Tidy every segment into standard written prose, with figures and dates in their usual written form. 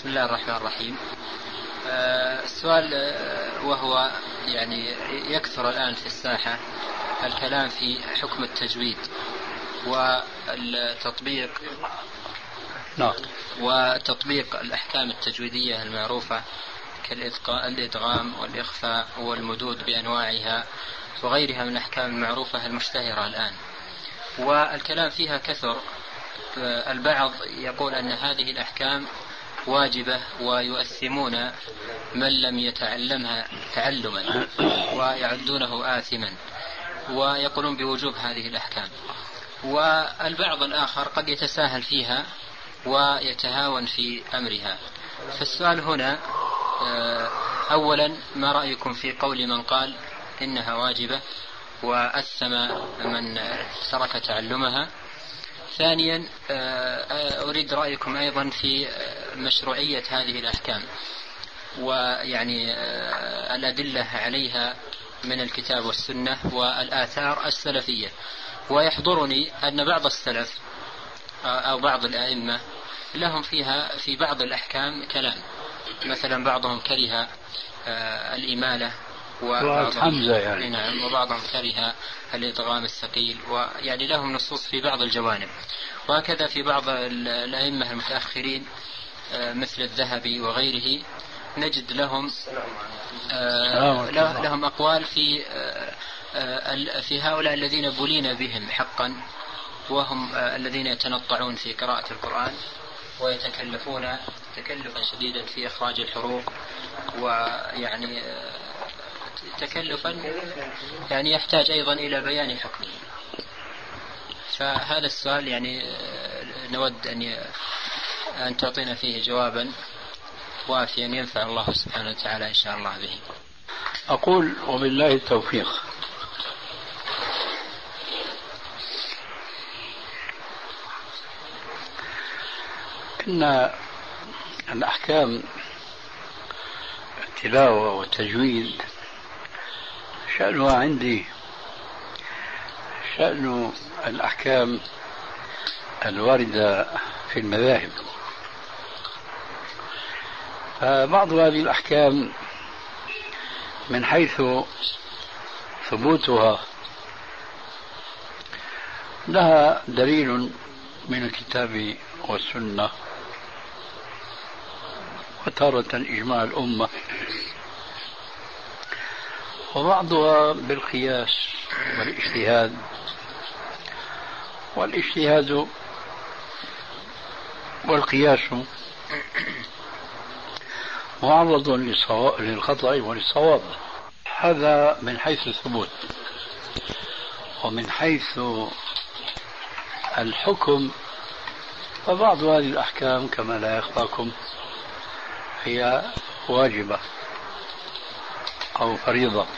بسم الله الرحمن الرحيم. السؤال وهو يعني يكثر الآن في الساحة الكلام في حكم التجويد وتطبيق الأحكام التجويدية المعروفة كالإدغام والإخفاء والمدود بأنواعها وغيرها من الأحكام المعروفة المشتهرة الآن، والكلام فيها كثر. البعض يقول أن هذه الأحكام واجبة ويؤثمون من لم يتعلمها تعلما ويعدونه آثما، ويقولون بوجوب هذه الأحكام. والبعض الآخر قد يتساهل فيها ويتهاون في أمرها. فالسؤال هنا أولا ما رأيكم في قول من قال إنها واجبة وأثم من ترك تعلمها؟ ثانيا أريد رأيكم أيضا في مشروعية هذه الأحكام ويعني الأدلة عليها من الكتاب والسنة والآثار السلفية. ويحضرني أن بعض السلف أو بعض الأئمة لهم فيها في بعض الأحكام كلام، مثلا بعضهم كره الإمالة وبعضهم كره الإدغام الثقيل، ويعني لهم نصوص في بعض الجوانب. وهكذا في بعض الأئمة المتأخرين مثل الذهبي وغيره نجد لهم أقوال في هؤلاء الذين بلين بهم حقا، وهم الذين يتنطعون في قراءة القرآن ويتكلفون تكلفا شديدا في إخراج الحروف، ويعني تكلفا يعني يحتاج أيضا إلى بيان حكمه. فهذا السؤال يعني نود أن تعطينا فيه جوابا وافيا ينفع الله سبحانه وتعالى إن شاء الله به. أقول وبالله التوفيق. إن الأحكام التلاوة والتجويد شأنها عندي شأن الأحكام الواردة في المذاهب. فبعض هذه الأحكام من حيث ثبوتها لها دليل من الكتاب والسنة، وتارة إجماع الأمة، وبعضها بالقياس والاجتهاد. والاجتهاد والقياس معرض للخطأ وللصواب. هذا من حيث الثبوت. ومن حيث الحكم فبعض هذه الأحكام كما لا يخفاكم هي واجبة أو فريضة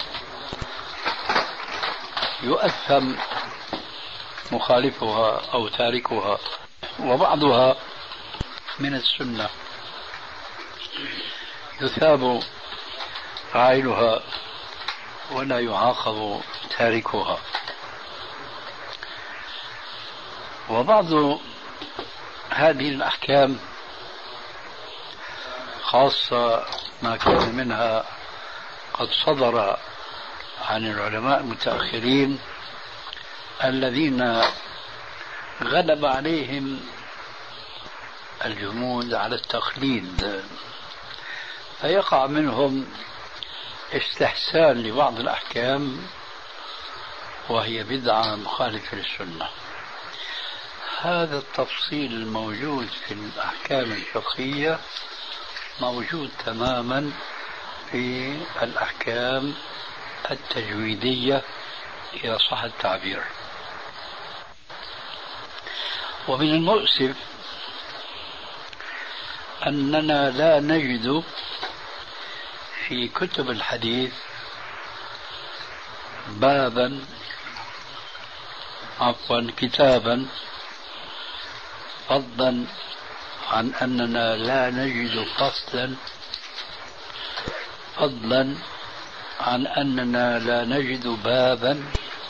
يؤثم مخالفها أو تاركها، وبعضها من السنة يثاب فاعلها ولا يعاقب تاركها. وبعض هذه الأحكام خاصة ما كان منها قد صدر عن العلماء المتأخرين الذين غلب عليهم الجمود على التقليد، فيقع منهم استحسان لبعض الأحكام وهي بدعة مخالفة للسنة. هذا التفصيل الموجود في الأحكام الفقهية موجود تماما في الأحكام التجويدية إذا صح التعبير. ومن المؤسف أننا لا نجد في كتب الحديث كتابا، فضلا عن أننا لا نجد فصلا، فضلا عن أننا لا نجد بابا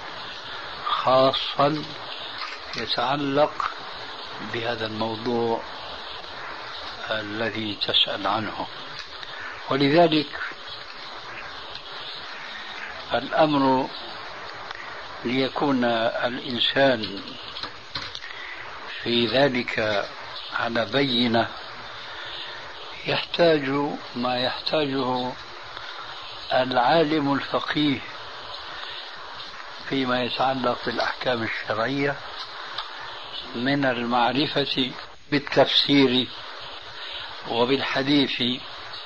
خاصا يتعلق بهذا الموضوع الذي تسأل عنه. ولذلك الأمر ليكون الإنسان في ذلك على بينة يحتاج ما يحتاجه العالم الفقيه فيما يتعلق بالأحكام الشرعية من المعرفة بالتفسير وبالحديث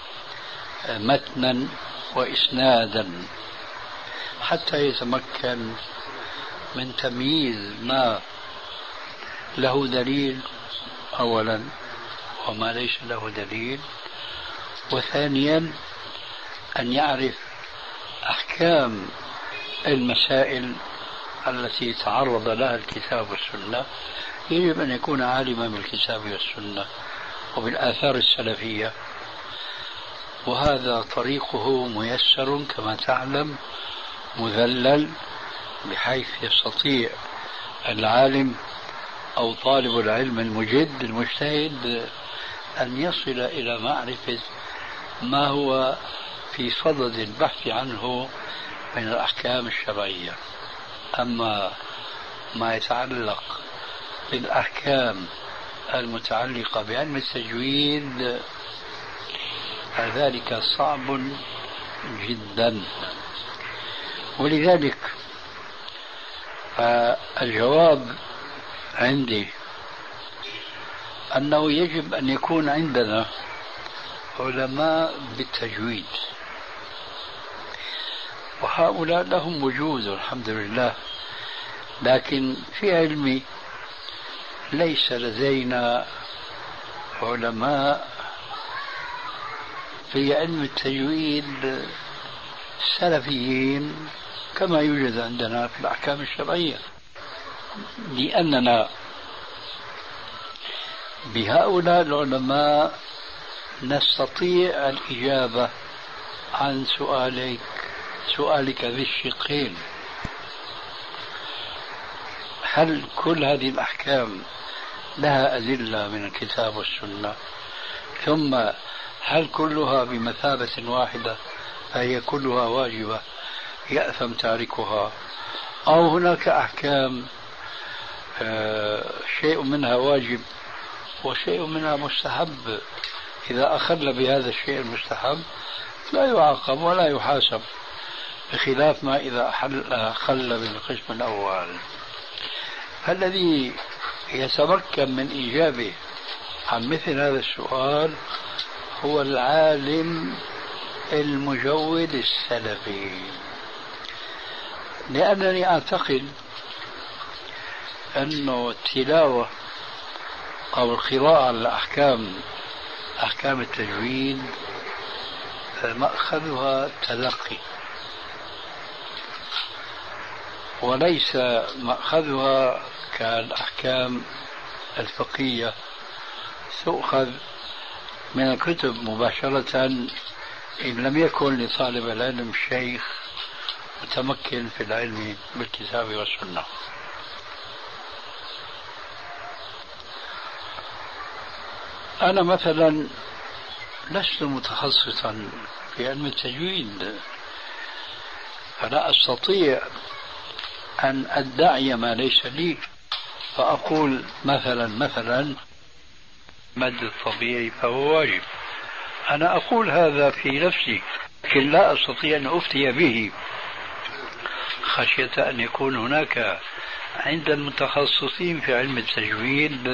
متنا وإسنادا، حتى يتمكن من تمييز ما له دليل أولا وما ليس له دليل، وثانيا أن يعرف أحكام المسائل التي تعرض لها الكتاب والسنة. يجب أن يكون عالما بالكتاب والسنة وبالآثار السلفية، وهذا طريقه ميسر كما تعلم، مذلل، بحيث يستطيع العالم أو طالب العلم المجد المجتهد أن يصل إلى معرفة ما هو في صدد البحث عنه من الأحكام الشرعية. أما ما يتعلق بالأحكام المتعلقة بعلم التجويد فذلك صعب جدا. ولذلك الجواب عندي أنه يجب أن يكون عندنا علماء بالتجويد، وهؤلاء لهم وجود الحمد لله، لكن في علمي ليس لدينا علماء في علم التجويد سلفيين كما يوجد عندنا في الأحكام الشرعية، لأننا بهؤلاء العلماء نستطيع الإجابة عن سؤالك ذي الشقين: هل كل هذه الأحكام لها أدلة من الكتاب والسنة؟ ثم هل كلها بمثابة واحدة فهي كلها واجبة يأثم تاركها، أو هناك أحكام شيء منها واجب وشيء منها مستحب، إذا أخل بهذا الشيء المستحب لا يعاقب ولا يحاسب، بخلاف ما إذا أخل بالقسم الأول. فالذي يتمكن من إجابة عن مثل هذا السؤال هو العالم المجود السلفي، لأنني أعتقد أن التلاوة أو القراءة على أحكام التجويد مأخذها تلقي، وليس مأخذها كالأحكام الفقهية تؤخذ من الكتب مباشرة إن لم يكن لطالب العلم شيخ متمكن في العلم بالكتاب والسنة. أنا مثلا لست متخصصا في علم التجويد، فلا أستطيع أن أدعي ما ليس لي، فأقول مثلا مد الطبيعي فهو واجب. أنا أقول هذا في نفسي، لكن لا أستطيع أن أفتي به خشية أن يكون هناك عند المتخصصين في علم التجويد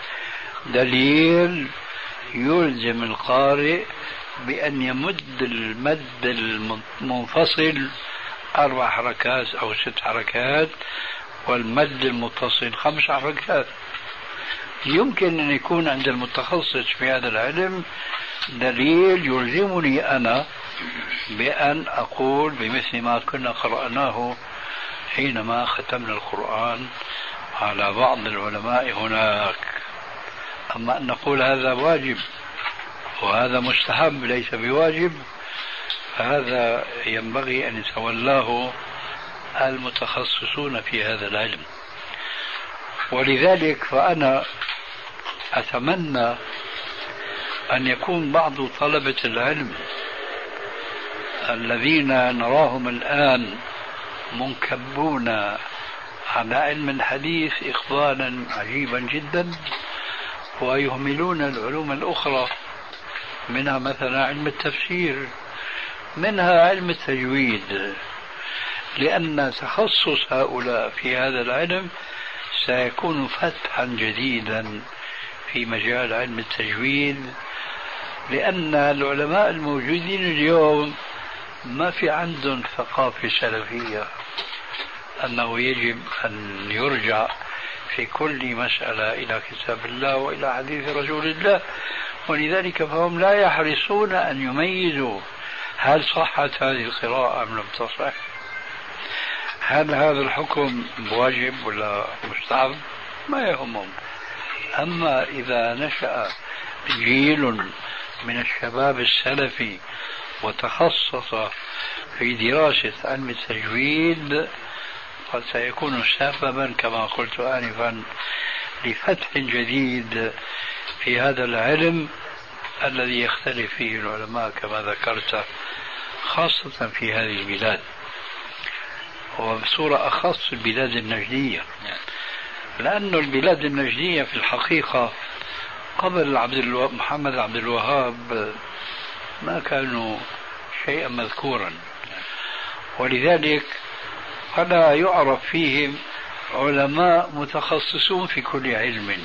دليل يلزم القارئ بأن يمد المد المنفصل 4 حركات أو 6 حركات والمد المتصل 5 حركات. يمكن أن يكون عند المتخصص في هذا العلم دليل يلزمني أنا بأن أقول بمثل ما كنا قرأناه حينما ختمنا القرآن على بعض العلماء هناك. أما أن نقول هذا واجب وهذا مستحب ليس بواجب، فهذا ينبغي أن يتولاه المتخصصون في هذا العلم. ولذلك فأنا أتمنى أن يكون بعض طلبة العلم الذين نراهم الآن منكبون على علم الحديث إقبالا عجيبا جدا، ويهملون العلوم الأخرى، منها مثلا علم التفسير، منها علم التجويد، لأن تخصص هؤلاء في هذا العلم سيكون فتحا جديدا في مجال علم التجويد، لأن العلماء الموجودين اليوم ما في عندهم ثقافة سلفية أنه يجب أن يرجع في كل مسألة إلى كتاب الله وإلى حديث رسول الله، ولذلك فهم لا يحرصون أن يميزوا هل صحت هذه القراءة أم لم تصح، هل هذا الحكم واجب ولا مستحب، ما يهمهم. أما إذا نشأ جيل من الشباب السلفي وتخصص في دراسة علم التجويد قد سيكون سببا كما قلت آنفا لفتح جديد في هذا العلم الذي يختلف فيه العلماء كما ذكرت، خاصة في هذه البلاد، وبصورة أخص البلاد النجدية، لأن البلاد النجدية في الحقيقة قبل محمد عبد الوهاب ما كانوا شيئا مذكورا، ولذلك فلا يعرف فيهم علماء متخصصون في كل علم،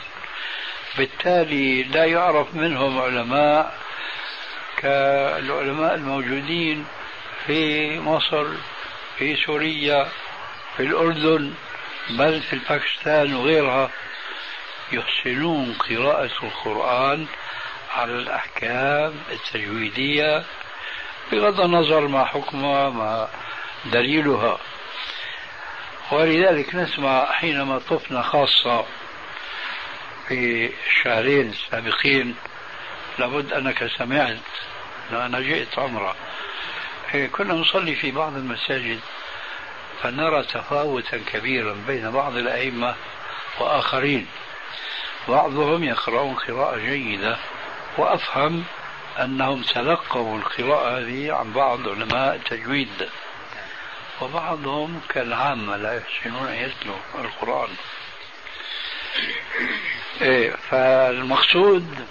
بالتالي لا يعرف منهم علماء كالعلماء الموجودين في مصر، في سوريا، في الأردن، بل في باكستان وغيرها، يحسنون قراءة القرآن على الأحكام التجويدية بغض النظر ما حكمها ما دليلها. ولذلك نسمع حينما طفنا خاصة في الشهرين السابقين، لابد أنك سمعت أنا جئت عمرة، كنا نصلي في بعض المساجد فنرى تفاوتا كبيرا بين بعض الأئمة وآخرين، بعضهم يقرؤون قراءة جيدة وأفهم أنهم تلقوا القراءة هذه عن بعض علماء التجويد، وبعضهم كالعامة لا يحسنون أن يتلوا القرآن. فالمقصود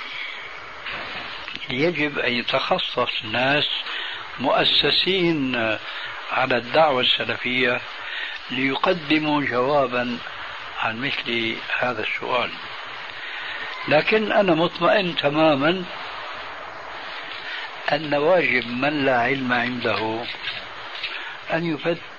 يجب أن يتخصص ناس مؤسسين على الدعوة السلفية ليقدموا جوابا عن مثل هذا السؤال. لكن أنا مطمئن تماما أن واجب من لا علم عنده أن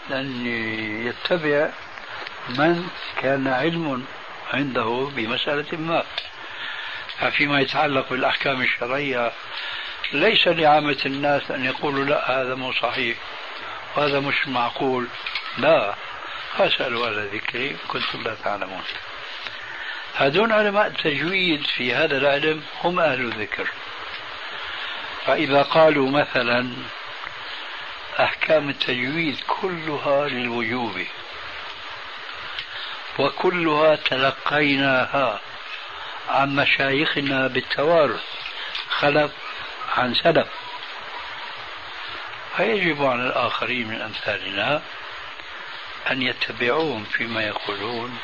يتبع من كان علم عنده بمسألة ما. فيما يتعلق بالأحكام الشرعية ليس لعامة الناس أن يقولوا لا هذا مو صحيح وهذا مش معقول، لا، فاسألوا أهل الذكر كنتم لا تعلمون. هذون علماء التجويد في هذا العلم هم أهل الذكر، فإذا قالوا مثلا أحكام التجويد كلها للوجوب وكلها تلقيناها عن مشايخنا بالتوارث خلف عن سلف، فيجب على الآخرين من أمثالنا أن يتبعوهم فيما يقولون.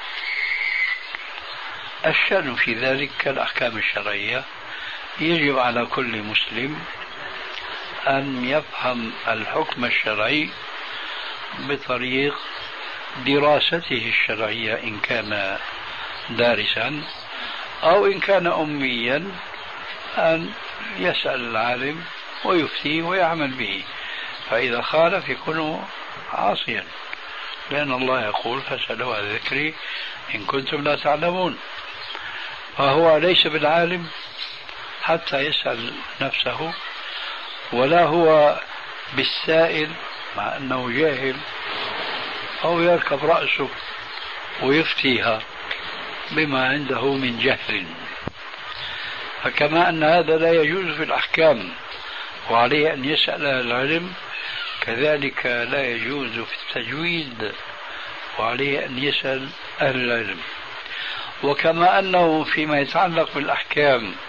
الشأن في ذلك كالأحكام الشرعية، يجب على كل مسلم أن يفهم الحكم الشرعي بطريق دراسته الشرعية إن كان دارسا، أو إن كان أميا أن يسأل العالم ويفتي ويعمل به، فإذا خالف يكون عاصيا، لأن الله يقول فاسألوا أهل الذكر إن كنتم لا تعلمون. فهو ليس بالعالم حتى يسأل نفسه، ولا هو بالسائل مع أنه جاهل أو يركب رأسه ويفتيها بما عنده من جهل. فكما أن هذا لا يجوز في الأحكام وعليه أن يسأل العلم، كذلك لا يجوز في التجويد وعليه أن يسأل أهل العلم. وكما أنه فيما يتعلق بالأحكام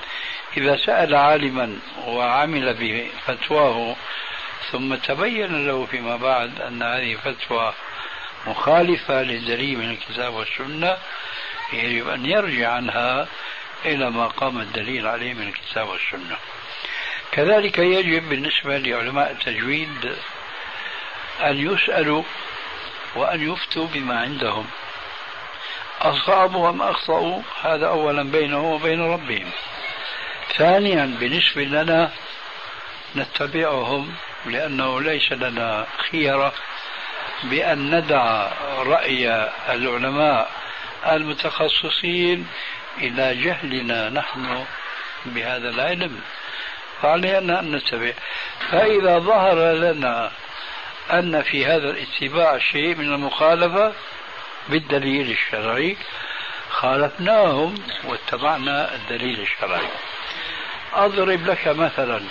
إذا سأل عالما وعمل بفتواه ثم تبين له فيما بعد أن هذه فتوى مخالفة للدليل من الكتاب والسنة، يجب أن يرجع عنها إلى ما قام الدليل عليه من الكتاب والسنة. كذلك يجب بالنسبة لعلماء التجويد أن يسألوا وأن يفتوا بما عندهم، أصابوا أم أخطأوا هذا أولا بينه وبين ربهم. ثانيا بالنسبة لنا نتبعهم، لأنه ليس لنا خيرة بأن ندع رأي العلماء المتخصصين إلى جهلنا نحن بهذا العلم، فعلينا أن نتبع. فإذا ظهر لنا أن في هذا الاتباع شيء من المخالفة بالدليل الشرعي خالفناهم واتبعنا الدليل الشرعي. أضرب لك مثلا،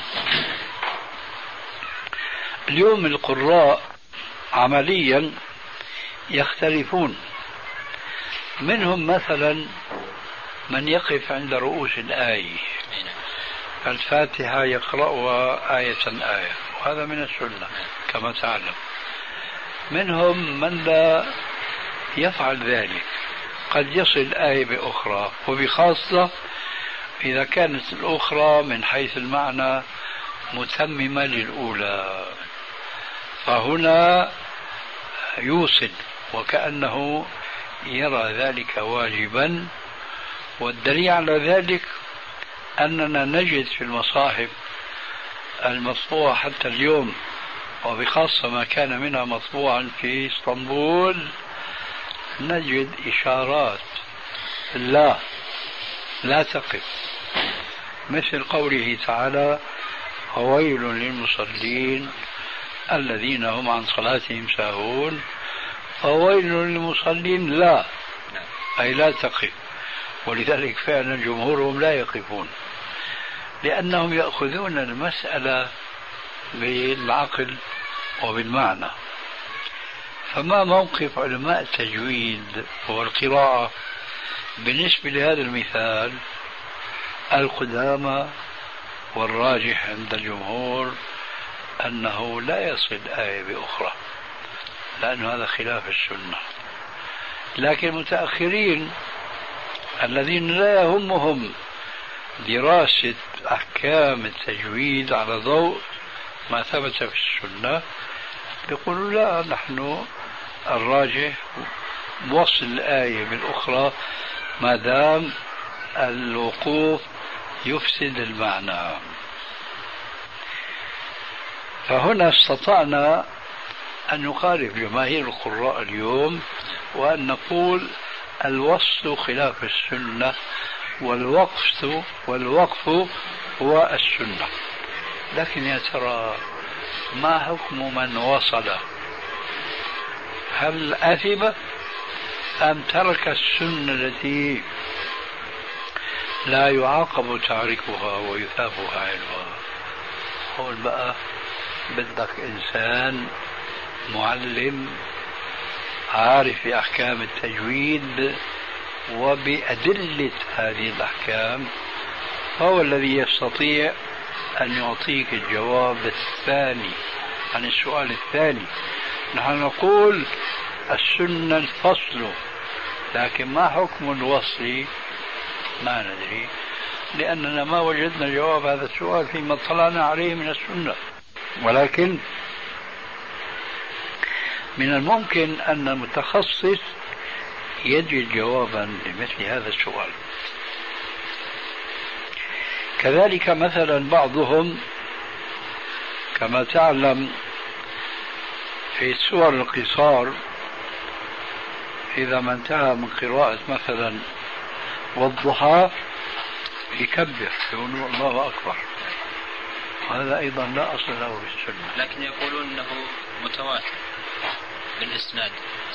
اليوم القراء عمليا يختلفون، منهم مثلا من يقف عند رؤوس الآية، الفاتحة يقرأها آية آية، وهذا من السنة كما تعلم. منهم من لا يفعل ذلك، قد يصل آية بأخرى، وبخاصة إذا كانت الأخرى من حيث المعنى متممة للأولى، فهنا يوصل وكأنه يرى ذلك واجبا. والدليل على ذلك أننا نجد في المصاحف المطبوعة حتى اليوم، وبخاصة ما كان منها مطبوعا في اسطنبول، نجد إشارات لا تقف، مثل قوله تعالى: وويل للمصلين الذين هم عن صلاتهم ساهون. وويل للمصلين لا، أي لا تقف. ولذلك فعلا جمهورهم لا يقفون، لأنهم يأخذون المسألة بالعقل وبالمعنى. فما موقف علماء التجويد والقراءة بالنسبة لهذا المثال؟ القدامى والراجح عند الجمهور أنه لا يصل آية بأخرى، لأن هذا خلاف السنة. لكن المتأخرين الذين لا يهمهم دراسة أحكام التجويد على ضوء ما ثبت في السنة يقولوا لا، نحن الراجح وصل الآية بالأخرى ما دام الوقوف يفسد المعنى. فهنا استطعنا أن نخالف جماهير القراء اليوم وأن نقول الوصل خلاف السنة، والوقف هو السنة. لكن يا ترى ما حكم من وصل؟ هل أثم أم ترك السنة التي لا يعاقب تاركها ويثاب فاعلها؟ قول بقى بدك إنسان معلم عارف بأحكام التجويد وبأدلة هذه الأحكام، هو الذي يستطيع أن يعطيك الجواب الثاني عن السؤال الثاني. نحن نقول السنة الفصل، لكن ما حكم الوصل ما ندري، لأننا ما وجدنا جواب هذا السؤال فيما اطلعنا عليه من السنة. ولكن من الممكن أن المتخصص يجد جوابا لمثل هذا السؤال. كذلك مثلا بعضهم كما تعلم في سور القصار إذا ما انتهى من قراءة مثلا والضحى يكبر يقول الله أكبر، هذا أيضا لا أصل له في السنة. لكن يقولون أنه متواتر بالإسناد.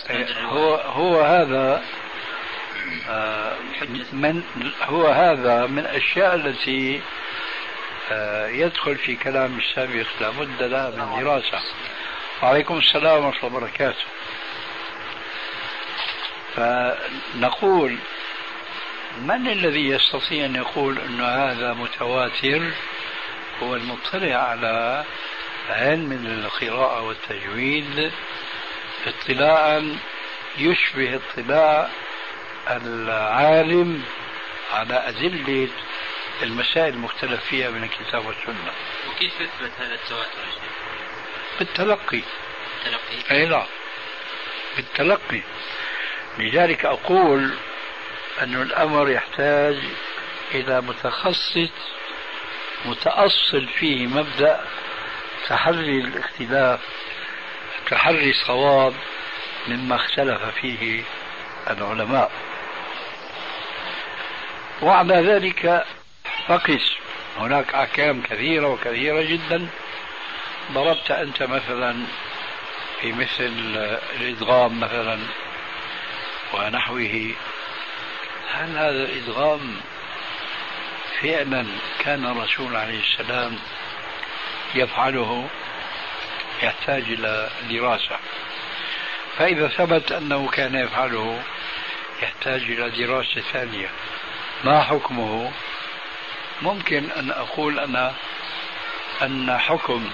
هو هذا من الأشياء التي يدخل في كلام السابق لابد لها من دراسة. وعليكم السلام ورحمة الله وبركاته. فنقول من الذي يستطيع أن يقول أن هذا متواتر؟ هو المطلع على علم القراءة والتجويد اطلاعا يشبه اطلاع العالم على أدلة المسائل المختلف فيها من الكتاب والسنة. وكيف يثبت هذا التواتر يا شيخ؟ بالتلقي. التلقي؟ أي لا، بالتلقي. لذلك أقول أن الأمر يحتاج إلى متخصص متأصل فيه مبدأ تحري الاختلاف، تحري الصواب مما اختلف فيه العلماء. وعلى ذلك فقس، هناك أحكام كثيرة وكثيرة جدا. ضربت أنت مثلا في مثل الإدغام مثلا ونحوه، هل هذا الإدغام فعلا كان الرسول عليه السلام يفعله؟ يحتاج إلى دراسة. فإذا ثبت أنه كان يفعله يحتاج إلى دراسة ثانية. ما حكمه؟ ممكن أن أقول أنا أن حكم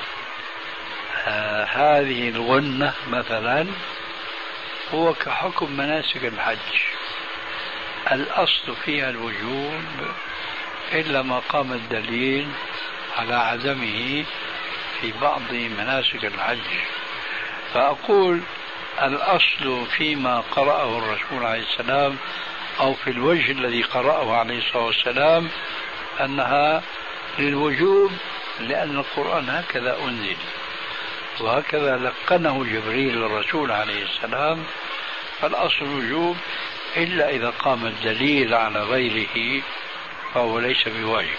هذه الغنة مثلا هو كحكم مناسك الحج، الأصل فيها الوجوب إلا ما قام الدليل على عدمه في بعض مناسك الحج. فأقول الأصل فيما قرأه الرسول عليه السلام أو في الوجه الذي قرأه عليه الصلاة والسلام أنها للوجوب، لأن القرآن هكذا أنزل وهكذا لقنه جبريل للرسول عليه السلام، فالأصل الوجوب إلا إذا قام الدليل على غيره فهو ليس بواجب.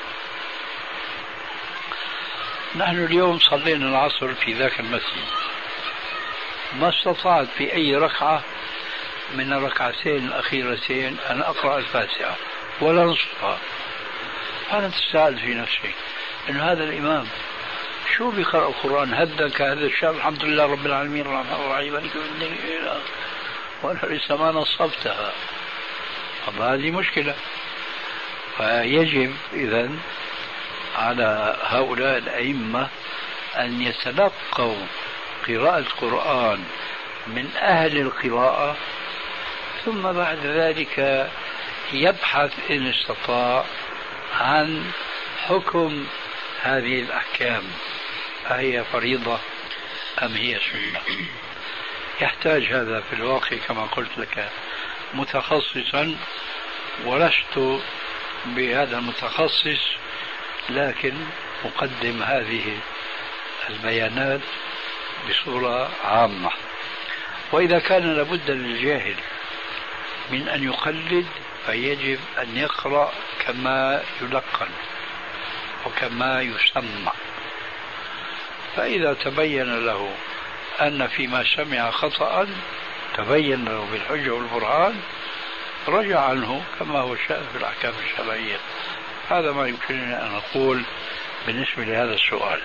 نحن اليوم صلينا العصر في ذاك المسجد، ما استطعت في أي ركعة من الركعتين الأخيرتين أن أقرأ الفاتحة ولا نصفها. أنا تساءل في نفسي إن هذا الإمام شو بيقرأ القرآن هدا كهذا الشاب، الحمد لله رب العالمين الرحمن الرحيم مالك يوم الدين، وأنا لسه ما نصبتها. طب هذه مشكلة. فيجب إذن على هؤلاء الأئمة أن يتلقوا قراءة القرآن من أهل القراءة، ثم بعد ذلك يبحث إن استطاع عن حكم هذه الأحكام، أهي فريضة أم هي سنة. يحتاج هذا في الواقع كما قلت لك متخصصا، ولست بهذا المتخصص، لكن أقدم هذه البيانات بصورة عامة. وإذا كان لابد للجاهل من أن يقلد فيجب أن يقرأ كما يلقن وكما يسمع، فإذا تبين له أن فيما سمع خطأ تبين له بالحجة والبرهان رجع عنه كما هو الشأن في الأحكام الشرعية. هذا ما يمكنني أن أقول بالنسبة لهذا السؤال.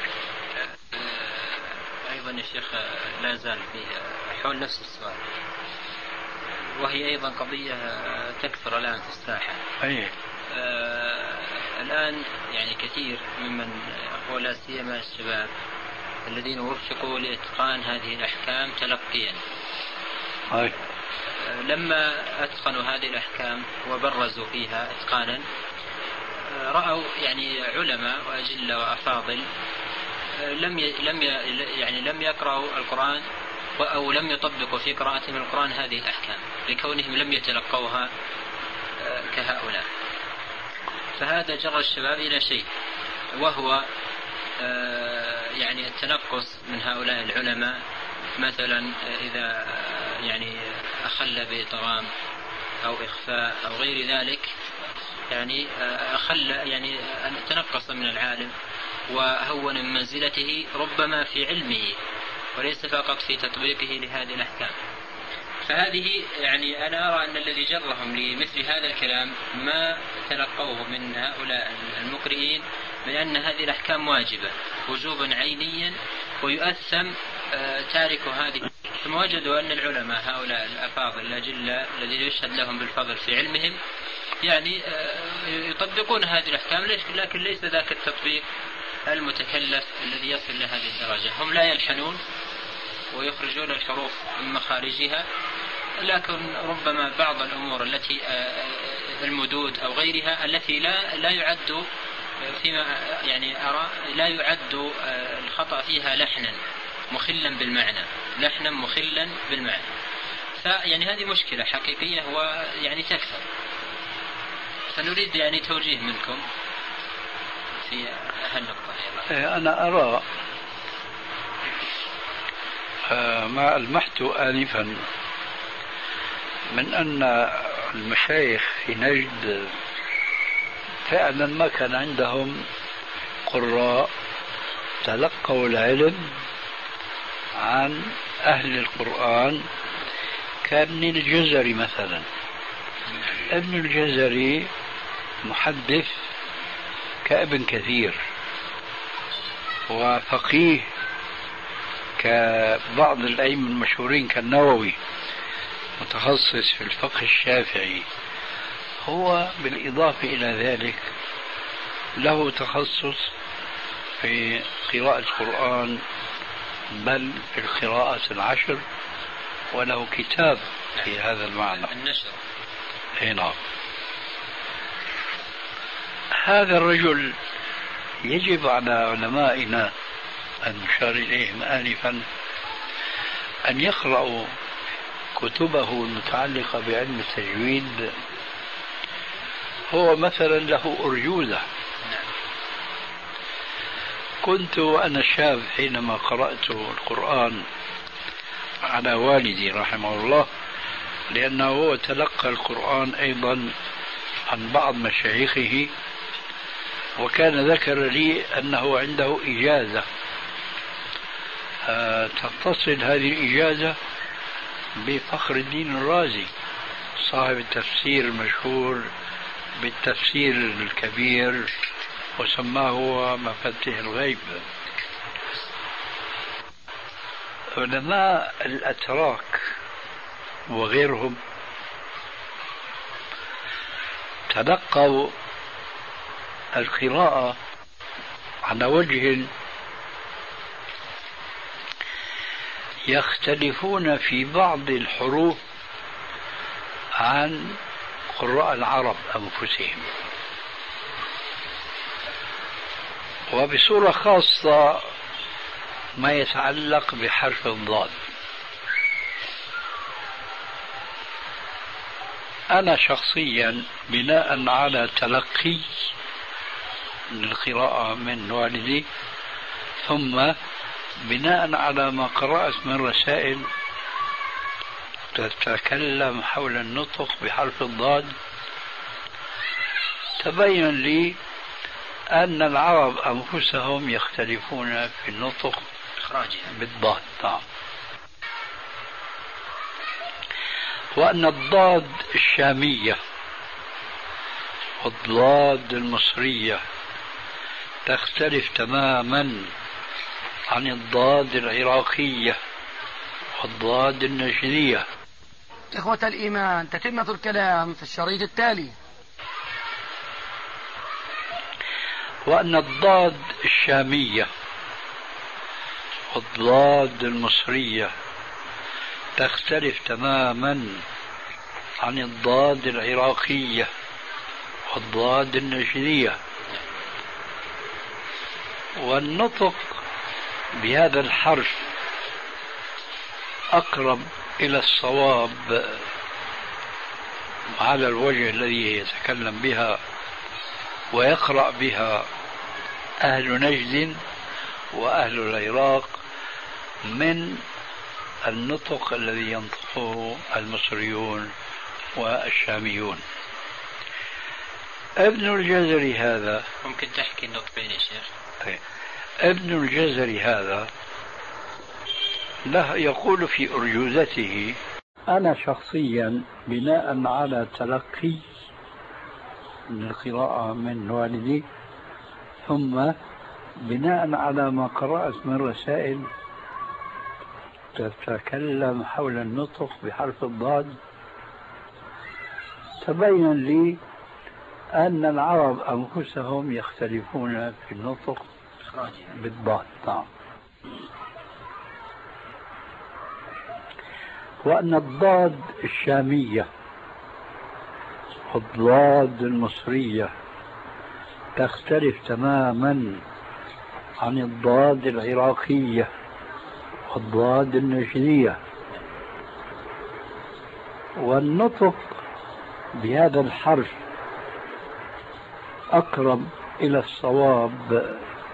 أيضا يا شيخ لا زال في حول نفس السؤال، وهي أيضا قضية تكثر الآن في الساحة. الآن يعني كثير ممن هو لا سيما الشباب الذين وفقوا لإتقان هذه الأحكام تلقيا، لما أتقنوا هذه الأحكام وبرزوا فيها إتقانا رأوا يعني علماء وأجلة وأفاضل لم يقرأوا القرآن أو لم يطبقوا في قراءتهم القرآن هذه الأحكام لكونهم لم يتلقوها كهؤلاء. فهذا جر الشباب إلى شيء، وهو يعني التنقص من هؤلاء العلماء، مثلا إذا يعني أخل بإدغام أو إخفاء أو غير ذلك، يعني أخل يعني تنقص من العالم وهون من منزلته ربما في علمه وليس فقط في تطبيقه لهذه الأحكام. فهذه يعني أنا أرى أن الذي جرهم لمثل هذا الكلام ما تلقوه من هؤلاء المقرئين من أن هذه الأحكام واجبة وجوبا عينيا ويؤثم تارك هذه. ثم وجدوا أن العلماء هؤلاء الأفاضل الأجلاء الذين يشهد لهم بالفضل في علمهم يعني يطبقون هذه الأحكام، لكن ليس ذاك التطبيق المتكلف الذي يصل لهذه الدرجة. هم لا يلحنون ويخرجون الحروف من مخارجها، لكن ربما بعض الأمور التي المدود أو غيرها التي لا يعد فيما يعني أرى لا يعد الخطأ فيها لحنا مخلا بالمعنى، لحنا مخلا بالمعنى. فيعني هذه مشكلة حقيقية ويعني تكثر، فنريد يعني توجيه منكم في هالنقطة. أنا أرى ما ألمحت آنفا من أن المشايخ في نجد فعلا ما كان عندهم قراء تلقوا العلم عن أهل القرآن كابن الجزري مثلا. ابن الجزري محدث كابن كثير وفقيه كبعض الأئمة المشهورين كالنووي، متخصص في الفقه الشافعي. هو بالإضافة إلى ذلك له تخصص في قراءة القرآن، بل في القراءة العشر، وله كتاب في هذا المعنى النشر. نعم. هذا الرجل يجب على علمائنا المشار إليهم آنفا أن يقرأوا كتبه المتعلقة بعلم التجويد. هو مثلا له أرجوزة. كنت وأنا شاب حينما قرأت القرآن على والدي رحمه الله، لأنه هو تلقى القرآن أيضا عن بعض مشايخه، وكان ذكر لي أنه عنده إجازة تتصل هذه الإجازة بفخر الدين الرازي صاحب التفسير المشهور بالتفسير الكبير، وسماه هو مفاتيح الغيب. علماء الأتراك وغيرهم تلقوا القراءة على وجه يختلفون في بعض الحروف عن قراء العرب أنفسهم، وبصورة خاصة ما يتعلق بحرف الضاد. أنا شخصيا بناء على تلقي القراءة من والدي، ثم بناء على ما قرأت من رسائل تتكلم حول النطق بحرف الضاد، تبين لي أن العرب أنفسهم يختلفون في النطق بالضاد، وأن الضاد الشامية والضاد المصرية تختلف تماما عن الضاد العراقية والضاد النجدية. إخوة الإيمان، تتمة الكلام في الشريط التالي. وأن الضاد الشامية والضاد المصرية تختلف تماما عن الضاد العراقية والضاد النجدية، والنطق بهذا الحرف أقرب إلى الصواب على الوجه الذي يتكلم بها ويقرأ بها أهل نجد وأهل العراق من النطق الذي ينطقه المصريون والشاميون. ابن الجزري هذا، ممكن تحكي النطقين يا شيخ؟ ابن الجزري هذا له يقول في أرجوزته: أنا شخصيا بناء على تلقي القراءة من والدي، ثم بناء على ما قرأت من رسائل تتكلم حول النطق بحرف الضاد، تبين لي أن العرب أنفسهم يختلفون في النطق بالضاد. نعم. وأن الضاد الشامية والضاد المصرية تختلف تماما عن الضاد العراقية والضاد النجدية، والنطق بهذا الحرف أقرب إلى الصواب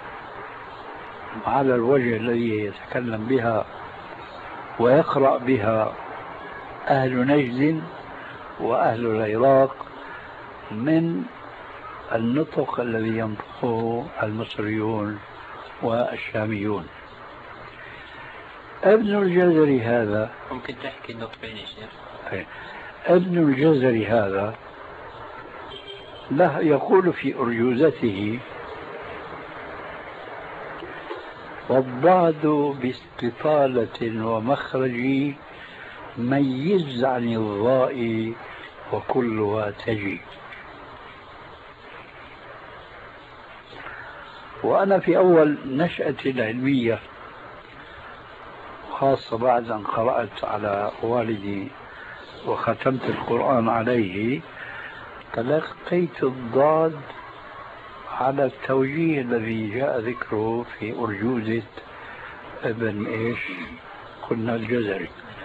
على الوجه الذي يتكلم بها ويقرأ بها أهل نجد وأهل العراق من النطق الذي ينطقه المصريون والشاميون. ابن الجزري هذا، ممكن تحكي النطقين يا شيخ؟ ابن الجزري هذا له يقول في أرجوزته: والضاد باستطالة ومخرج ميز عن الضاء وكلها تجي. وأنا في أول نشأتي العلمية، خاصة بعد أن قرأت على والدي وختمت القرآن عليه، تلقيت الضاد على التوجيه الذي جاء ذكره في أرجوزة ابن قلنا الجزري.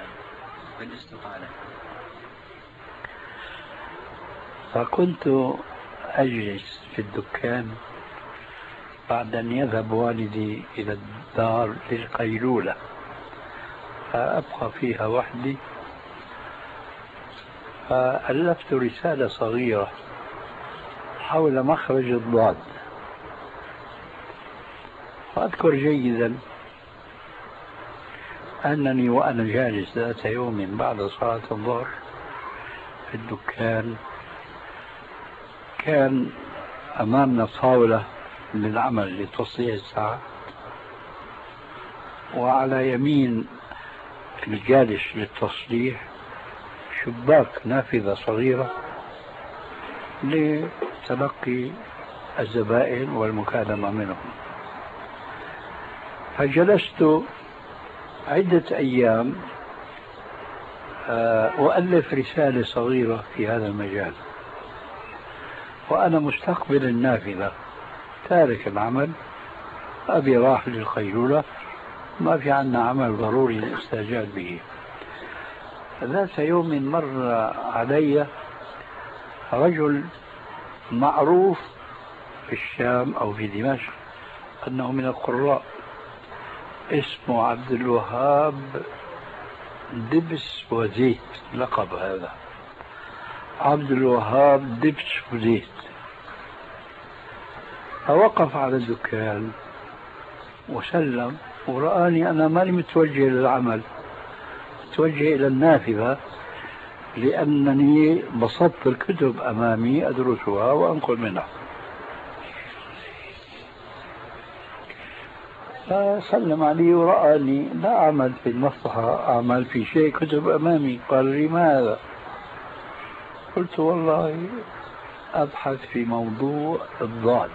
فكنت أجلس في الدكان بعد أن يذهب والدي إلى الدار للقيلولة، فأبقى فيها وحدي، فألفت رسالة صغيرة حول مخرج الضاد. وأذكر جيدا أنني وأنا جالس ذات يوم بعد صلاة الظهر في الدكان، كان أمامنا طاولة للعمل لتصليح الساعة، وعلى يمين الجالس للتصليح شباك نافذة صغيرة لتلقي الزبائن والمكالمة منهم. فجلست عدة أيام أؤلف رسالة صغيرة في هذا المجال، وأنا مستقبل النافذة تارك العمل، أبي راح للقيلولة، ما في عنا عمل ضروري للاستعجال به. ذات يوم مر علي رجل معروف في الشام أو في دمشق أنه من القراء، اسمه عبد الوهاب دبس وزيت، لقب هذا عبد الوهاب دبس وزيت. فوقف على الدكان وسلم، ورآني أنا ماني متوجه للعمل، متوجه إلى النافذة، لأنني بسطت الكتب أمامي أدرسها وأنقل منها. فسلم علي ورآني لا أعمل في المصلحة، أعمل في شيء، كتب أمامي. قال لي: ماذا؟ قلت: والله أبحث في موضوع الضاد.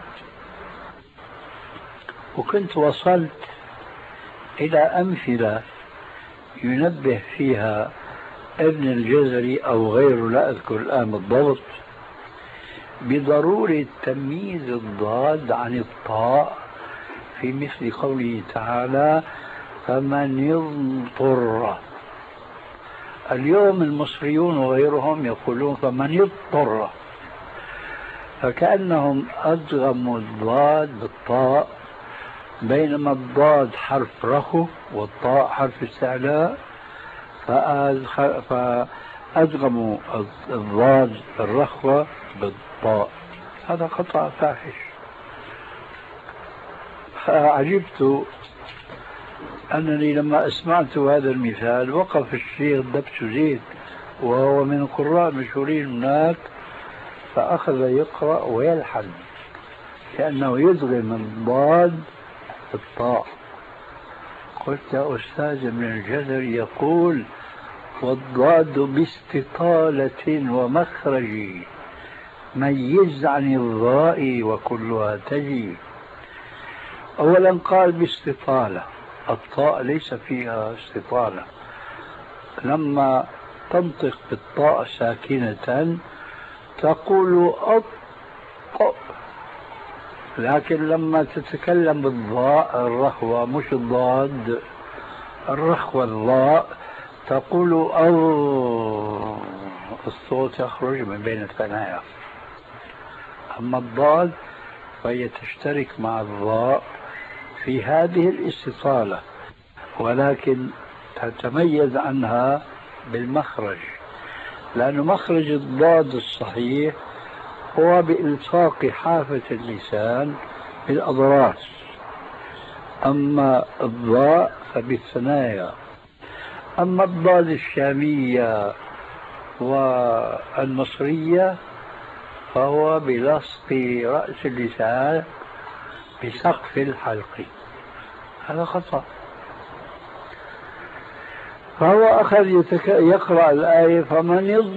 وكنت وصلت إلى أمثلة ينبه فيها ابن الجزري أو غيره، لا أذكر الآن بالضبط، بضرورة تمييز الضاد عن الطاء، في مثل قوله تعالى: فمن اضطر. اليوم المصريون وغيرهم يقولون فمن اضطر، فكأنهم أدغموا الضاد بالطاء، بينما الضاد حرف رخو والطاء حرف استعلاء، فأدغموا الضاد الرخوة بالطاء. هذا خطأ فاحش. فعجبت أنني لما أسمعت هذا المثال وقف الشيخ دبس زيت وهو من القراء المشهورين هناك، فأخذ يقرأ ويلحن كأنه يدغم الضاد بالطاء. قلت: يا أستاذ ابن الجزري يقول: والضاد باستطالة ومخرج ميز عن الضاء وكلها تجي. أولا قال باستطالة، الطاء ليس فيها استطالة، لما تنطق بالطاء ساكنة تقول أط، لكن لما تتكلم بالضاء الرخوة مش الضاد، الرخوة الضاء تقول أو، الصوت يخرج من بين الثنايا. أما الضاد فهي تشترك مع الضاء في هذه الاستطالة، ولكن تتميز عنها بالمخرج، لأن مخرج الضاد الصحيح هو بإلصاق حافة اللسان بالأضراس، أما الضاء فبالثنايا. أما الضاد الشامية والمصرية فهو بلصق رأس اللسان بسقف الحلق، هذا خطأ. فهو أخذ يقرأ الآية فمن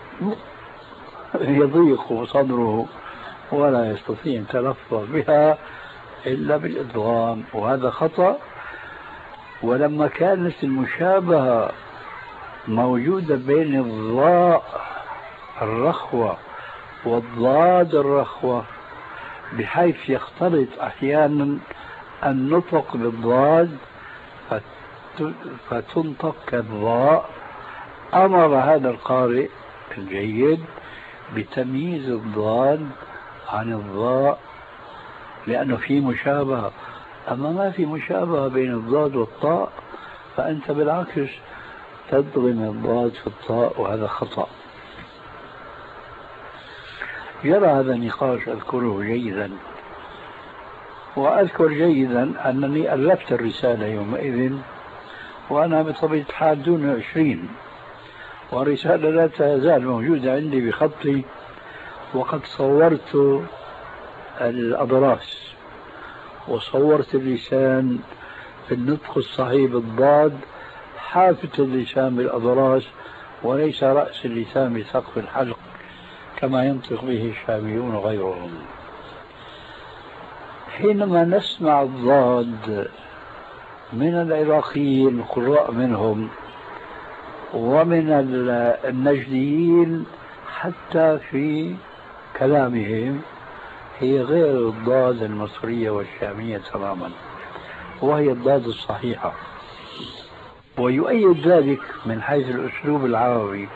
يضيق صدره ولا يستطيع التلفظ بها إلا بالإدغام، وهذا خطأ. ولما كانت المشابهة موجودة بين الضاء الرخوة والضاد الرخوة بحيث يختلط أحيانا النطق بالضاد فتنطق كالضاء، أمر هذا القارئ الجيد بتمييز الضاد عن الضاء لأنه في مشابهة. أما ما في مشابهة بين الضاد والطاء فأنت بالعكس تدغم الضاد في الطاء، وهذا خطأ. يرى هذا النقاش أذكره جيدا، وأذكر جيدا أنني ألفت الرسالة يومئذ وأنا بطبيعة الحال دون 20، والرسالة لا تزال موجودة عندي بخطي، وقد صورت الأضراس وصورت اللسان في النطق الصحيح بالضاد، حافة اللسان بالأضراس وليس رأس اللسان بسقف الحلق كما ينطق به الشاميون وغيرهم. حينما نسمع الضاد من العراقيين القراء منهم ومن النجديين حتى في كلامهم هي غير الضاد المصرية والشامية تماما، وهي الضاد الصحيحة. ويؤيد ذلك من حيث الأسلوب العربي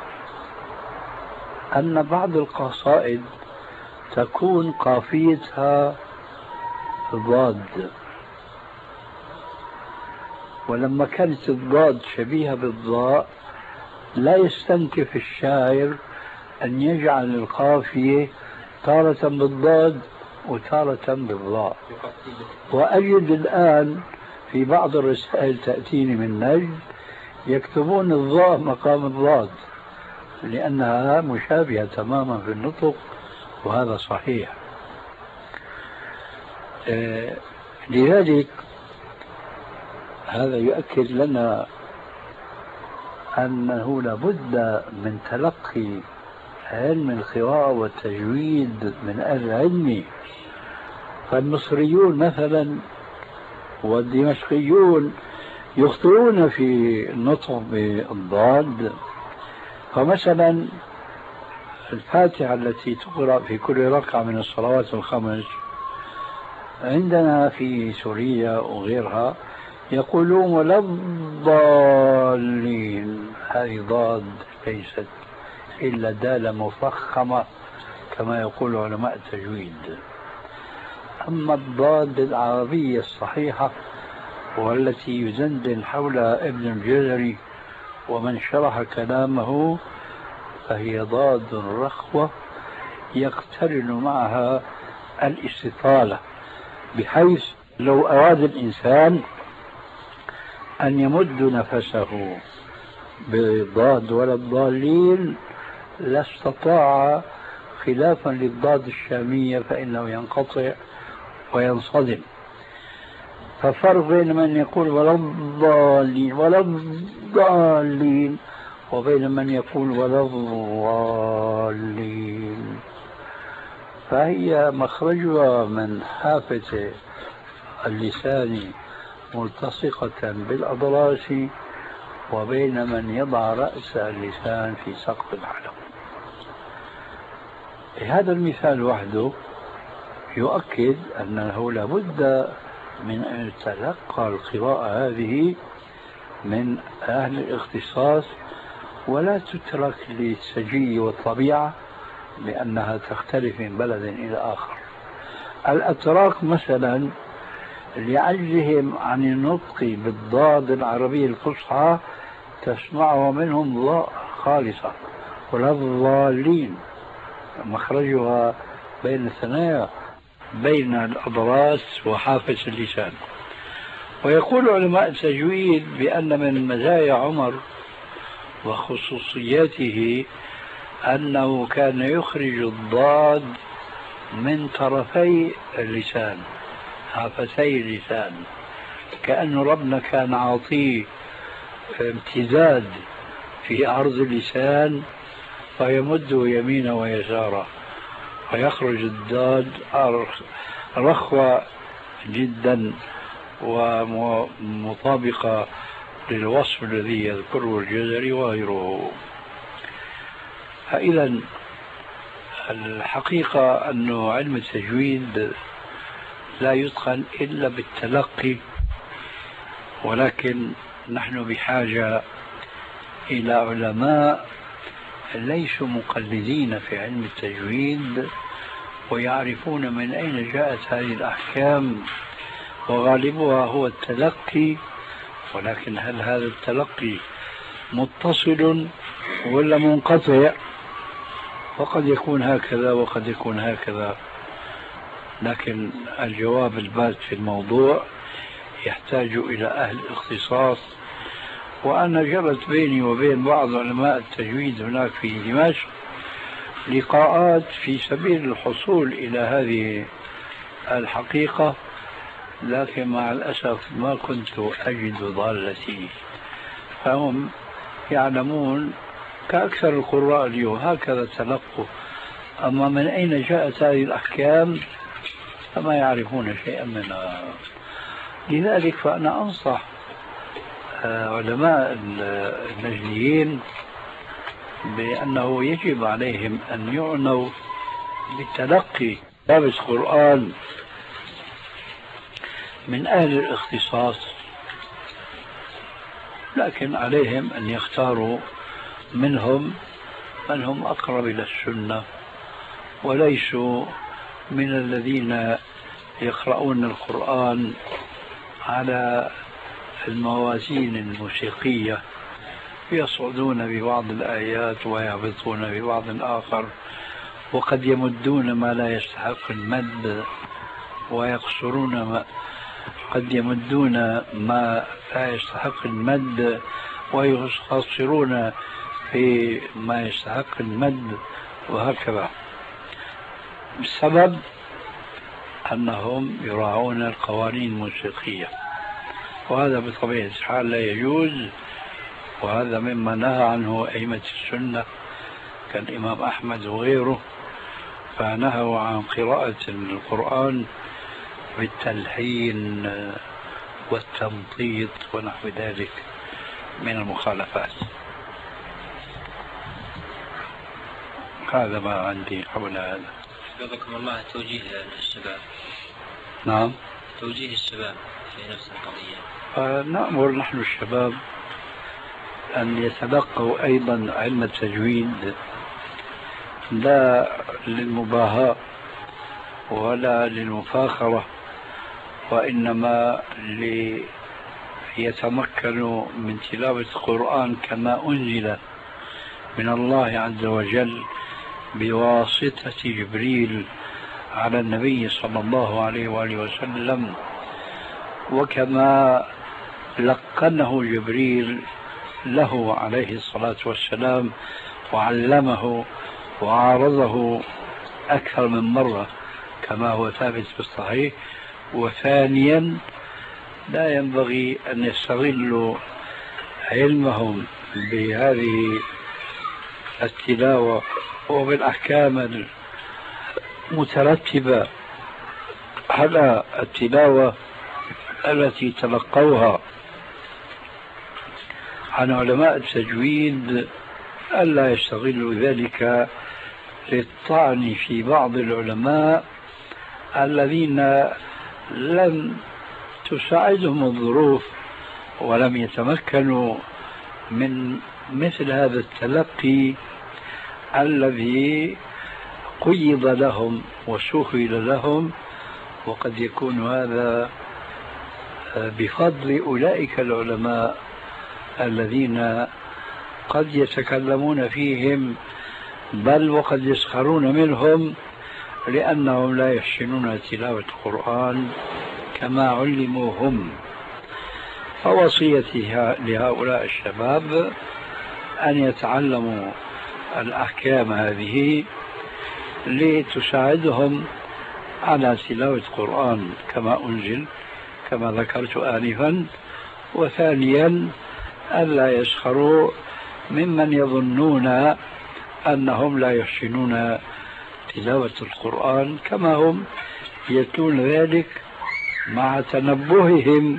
أن بعض القصائد تكون قافيتها ضاد، ولما كانت الضاد شبيهة بالضاء لا يستنكف الشاعر أن يجعل القافية تارة بالضاد وتارة بالضاء. وأجد الآن في بعض الرسائل تأتيني من نجد يكتبون الضاء مقام الضاد لأنها مشابهة تماما في النطق، وهذا صحيح. لذلك هذا يؤكد لنا أنه لابد من تلقي علم القراءة والتجويد من أهل العلم. فالمصريون مثلا والدمشقيون يخطئون في النطق بالضاد. فمثلا الفاتحة التي تقرأ في كل ركعة من الصلوات الخمس عندنا في سوريا وغيرها يقولون ولا الضالين، هذه ضاد ليست إلا دالة مفخمة كما يقول علماء التجويد. أما الضاد العربية الصحيحة والتي يزندن حولها ابن الجزري ومن شرح كلامه فهي ضاد رخوة يقترن معها الاستطالة، بحيث لو أراد الإنسان أن يمد نفسه بالضاد ولا الضالين لاستطاع، خلافا للضاد الشامية فإنه ينقطع وينصدم. ففرق بين من يقول ولا الضالين ولا الضالين وبين من يقول ولا الضالين. فهي مخرجها من حافة اللسان ملتصقة بالأضراس، وبين من يضع رأس اللسان في سقف الحلق. هذا المثال وحده يؤكد أنه لابد من أن يتلقى القراءة هذه من أهل الاختصاص، ولا تترك للسجي والطبيعة، لأنها تختلف من بلد إلى آخر. الأتراك مثلا لعجزهم عن النطق بالضاد العربية الفصحى تسمعها منهم ضاء خالصة، ولا الضالين، مخرجها بين الثنايا بين الأضراس وحافة اللسان. ويقول علماء التجويد بأن من مزايا عمر وخصوصياته أنه كان يخرج الضاد من طرفي اللسان، حافتي اللسان، كأن ربنا كان عاطيه امتداد في عرض اللسان فيمده يمينا ويسارا، فيخرج الضاد رخوة جدا ومطابقة للوصف الذي يذكره الجزري وغيره. فإذا الحقيقة أن علم التجويد لا يتقن إلا بالتلقي، ولكن نحن بحاجة إلى علماء ليسوا مقلدين في علم التجويد ويعرفون من أين جاءت هذه الأحكام، وغالبها هو التلقي. ولكن هل هذا التلقي متصل ولا منقطع؟ وقد يكون هكذا وقد يكون هكذا، لكن الجواب البات في الموضوع يحتاج إلى أهل اختصاص. وأنا جرت بيني وبين بعض علماء التجويد هناك في دمشق لقاءات في سبيل الحصول إلى هذه الحقيقة، لكن مع الأسف ما كنت أجد ضالتي. فهم يعلمون كأكثر القراء اليوم هكذا تلقوا، أما من أين جاءت هذه الأحكام فما يعرفون شيئا منها. لذلك فأنا أنصح علماء النجديين بأنه يجب عليهم أن يعنوا بالتلقي درس القرآن من أهل الاختصاص، لكن عليهم أن يختاروا منهم من هم أقرب إلى السنة، وليسوا من الذين يقرؤون القرآن على الموازين الموسيقية، يصعدون ببعض الآيات ويهبطون ببعض آخر، وقد يمدون ما لا يستحق المد ويقصرون ما قد يمدون ما لا يستحق المد ويقصرون في ما يستحق المد، وهكذا. السبب أنهم يراعون القوانين الموسيقية، وهذا بطبيعة الحال لا يجوز، وهذا مما نهى عنه أئمة السنة كالإمام أحمد وغيره، فنهوا عن قراءة القرآن بالتلحين والتمطيط ونحو ذلك من المخالفات. هذا ما عندي حول هذا. جزاكم الله. توجيه للشباب. نعم، توجيه الشباب في نفس القضية. نأمر نحن الشباب أن يتلقوا أيضا علم التجويد، لا للمباهاة ولا للمفاخرة، وإنما ليتمكنوا من تلاوة القرآن كما أنزل من الله عز وجل بواسطة جبريل على النبي صلى الله عليه وآله وسلم، وكما لقنه جبريل له عليه الصلاة والسلام وعلمه وعارضه أكثر من مرة كما هو ثابت في الصحيح. وثانيا لا ينبغي أن يستغلوا علمهم بهذه التلاوة وبالأحكام مترتبة على التلاوة التي تلقوها عن علماء التجويد ألا يستغلوا ذلك للطعن في بعض العلماء الذين لم تساعدهم الظروف ولم يتمكنوا من مثل هذا التلقي الذي قيض لهم وسهل لهم، وقد يكون هذا بفضل أولئك العلماء الذين قد يتكلمون فيهم بل وقد يسخرون منهم لأنهم لا يحسنون تلاوة القرآن كما علموا هم. فوصيتي لهؤلاء الشباب أن يتعلموا الأحكام هذه لتساعدهم على تلاوة القرآن كما أنزل كما ذكرت آنفا، وثانيا ألا يسخروا ممن يظنون أنهم لا يحسنون تلاوة القرآن كما هم يتلون ذلك، مع تنبههم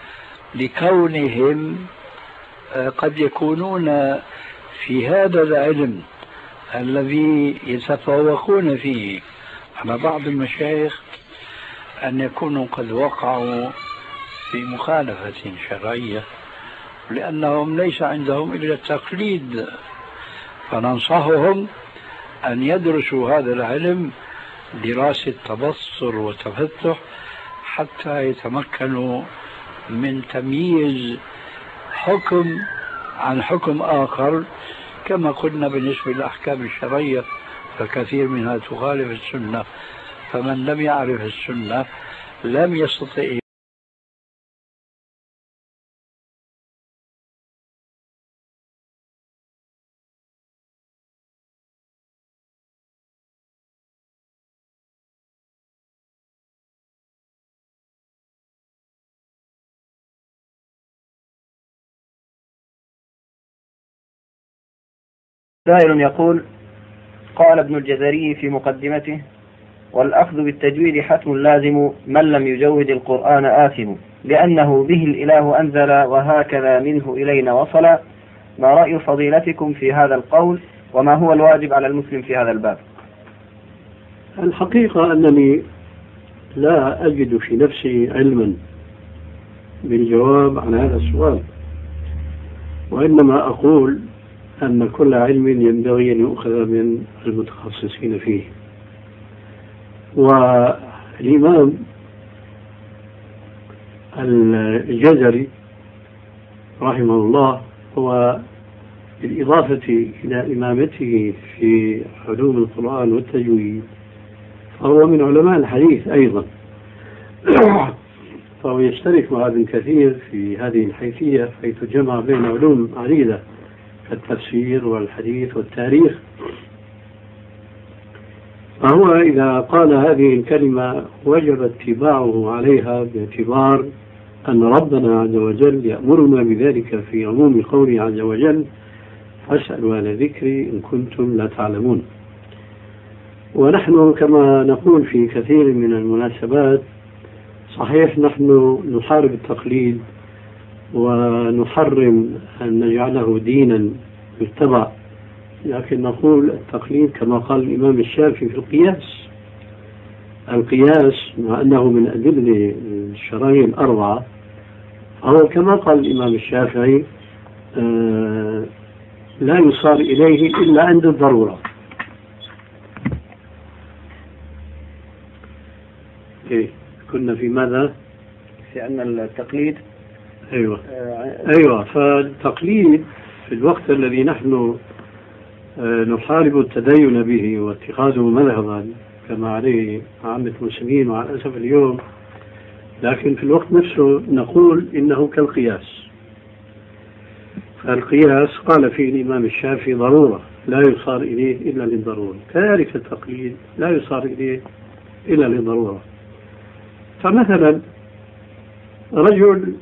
لكونهم قد يكونون في هذا العلم الذي يتفوقون فيه على بعض المشايخ أن يكونوا قد وقعوا في مخالفة شرعية، لأنهم ليس عندهم إلا التقليد. فننصحهم أن يدرسوا هذا العلم دراسة تبصر وتفتح حتى يتمكنوا من تمييز حكم عن حكم آخر. كما قلنا بالنسبة للأحكام الشرعية فكثير منها تخالف السنة، فمن لم يعرف السنة لم يستطيع سائل يقول: قال ابن الجزري في مقدمته: والأخذ بالتجويد حتم لازم، من لم يجود القرآن آثم، لأنه به الإله أنزل وهكذا منه إلينا وصل. ما رأي فضيلتكم في هذا القول، وما هو الواجب على المسلم في هذا الباب؟ الحقيقة أنني لا أجد في نفسي علما بالجواب عن هذا السؤال، وإنما أقول أن كل علم ينبغي أن يؤخذ من المتخصصين فيه. والإمام الجزري رحمه الله هو بالإضافة إلى إمامته في علوم القرآن والتجويد فهو من علماء الحديث أيضا فهو يشترك مع ابن كثير في هذه الحيثية، حيث جمع بين علوم عديدة كالتفسير والحديث والتاريخ. فهو إذا قال هذه الكلمة وجب اتباعه عليها، باعتبار أن ربنا عز وجل يأمرنا بذلك في عموم قوله عز وجل: فاسألوا أهل الذكر إن كنتم لا تعلمون. ونحن كما نقول في كثير من المناسبات، صحيح نحن نحارب التقليد ونحرم أن نجعله دينا يتبع، لكن نقول التقليد كما قال الإمام الشافعي في القياس مع أنه من أدلة الشرعية الأربعة، هو كما قال الإمام الشافعي لا يصار إليه إلا عند الضرورة. كنا في ماذا؟ في أن التقليد أيوة. فالتقليد في الوقت الذي نحن نحارب التدين به واتخاذه مذهبا كما عليه عامة المسلمين وعلى الأسف اليوم، لكن في الوقت نفسه نقول إنه كالقياس. فالقياس قال فيه الإمام الشافعي ضرورة لا يصار إليه إلا للضرورة، كذلك التقليد لا يصار إليه إلا للضرورة. فمثلا رجل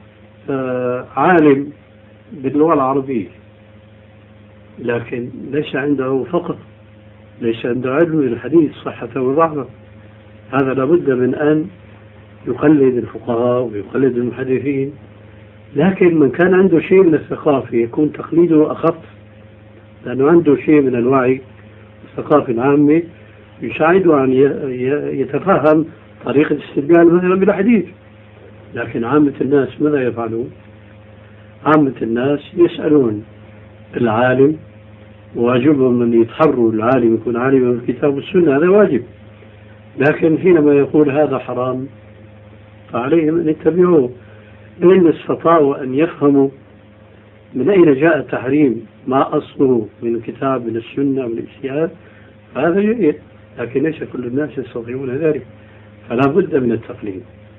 عالم باللغة العربية لكن ليس عنده فقه ليس عنده علم بالحديث صحته وضعفه. هذا لابد من أن يقلد الفقهاء ويقلد المحدثين. لكن من كان عنده شيء من الثقافة يكون تقليده أخف، لأنه عنده شيء من الوعي الثقافي العامة يساعده أن يتفهم طريقة الاستدلال مثلا بالحديث. لكن عامة الناس ماذا يفعلون؟ عامة الناس يسألون العالم، واجبهم أن يتحروا العالم يكون عالما بالكتاب والسنة، هذا واجب. لكن حينما يقول هذا حرام فعليهم أن يتبعوه، إن استطاعوا أن يفهموا من أين جاء التحريم ما أصله من الكتاب من السنة من الإسياد فهذا جيد. لكن ليس كل الناس يستطيعون ذلك، فلا بد من التقليد.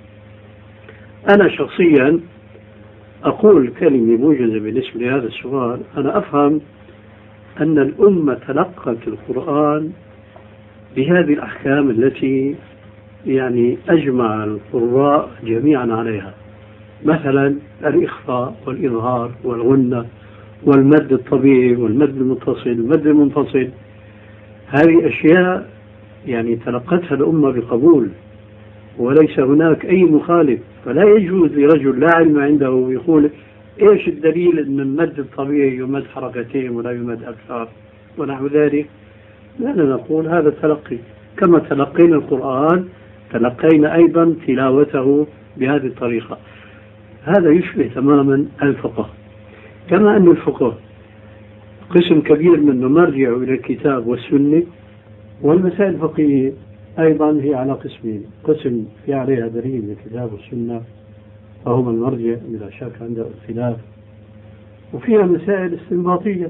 أنا شخصيا أقول كلمة موجزة بالنسبة لهذا السؤال. أنا أفهم أن الأمة تلقت القرآن بهذه الأحكام التي يعني أجمع القراء جميعا عليها، مثلا الإخفاء والإظهار والغنة والمد الطبيعي والمد المتصل والمد المنفصل. هذه أشياء يعني تلقتها الأمة بقبول وليس هناك أي مخالف. فلا يجوز لرجل لا علم عنده يقول إيش الدليل أن المد الطبيعي يمد حركتين ولا يمد أكثر ونحو ذلك. لأننا نقول هذا تلقي، كما تلقينا القرآن تلقينا أيضا تلاوته بهذه الطريقة. هذا يشبه تماما الفقه، كما أن الفقه قسم كبير منه مرجع إلى الكتاب والسنة، والمسائل الفقهية أيضا هي على قسمين: قسم في عليها دليل من الكتاب والسنة فهم المرجع بلا شك عند اختلاف، وفيها مسائل استنباطية.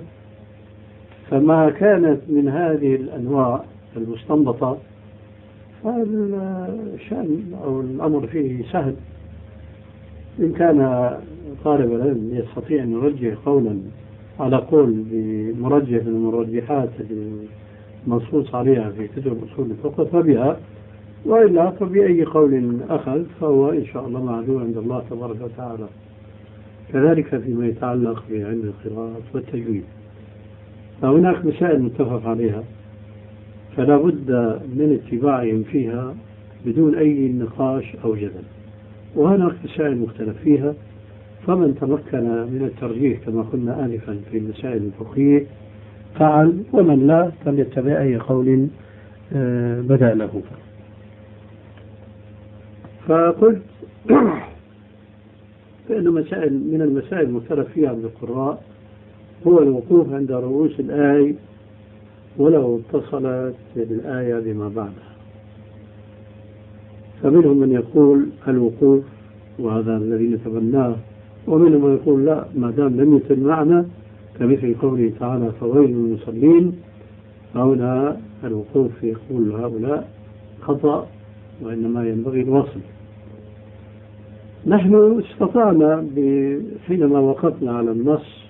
فما كانت من هذه الأنواع المستنبطة فالشأن أو الأمر فيه سهل. إن كان طالب العلم يستطيع أن يرجح قولا على قول بمرجح من المرجحات المنصوص عليها في كتب أصول الفقه فبها، وإلا فبأي قول أخذ فهو إن شاء الله معذور عند الله تبارك وتعالى. كذلك فيما يتعلق بعلم القراءة والتجويد فهناك مسائل متفق عليها فلا بد من اتباعهم فيها بدون أي نقاش أو جدل، وهناك مسائل مختلف فيها فمن تمكن من الترجيح كما قلنا آنفا في المسائل الفقهية فعل، ومن لا فليتبع أي قول بدأ له. فقلت فإن مسائل من المسائل المختلف فيها عند القراء هو الوقوف عند رؤوس الآية ولو اتصلت الآية بما بعدها. فمنهم من يقول الوقوف وهذا الذي نتبناه، ومنهم من يقول لا ما دام لم يتم معنى كمثل قوله تعالى فويل للمصلين، فهنا الوقوف يقول هؤلاء خطأ وإنما ينبغي الوصل. نحن استطعنا حينما وقفنا على النص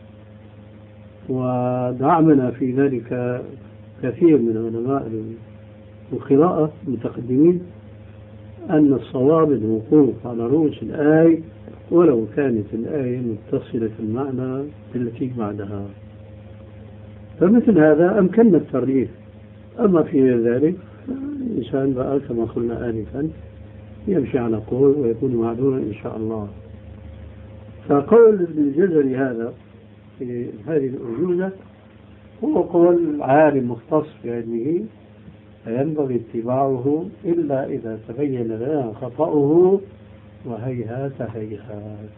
ودعمنا في ذلك كثير من علماء القراءة المتقدمين أن الصواب الوقوف على رؤوس الآية ولو كانت الآية متصلة المعنى التي بعدها. فمثل هذا أمكننا الترجيح. أما في ذلك الإنسان بقى كما قلنا آنفا يمشي على قول ويكون معذورا إن شاء الله. فقول ابن الجزري هذا في هذه الأجوزة هو قول عالم مختص بعلمه فينبغي اتباعه إلا إذا تبين لنا خطأه وهيهات هيهات.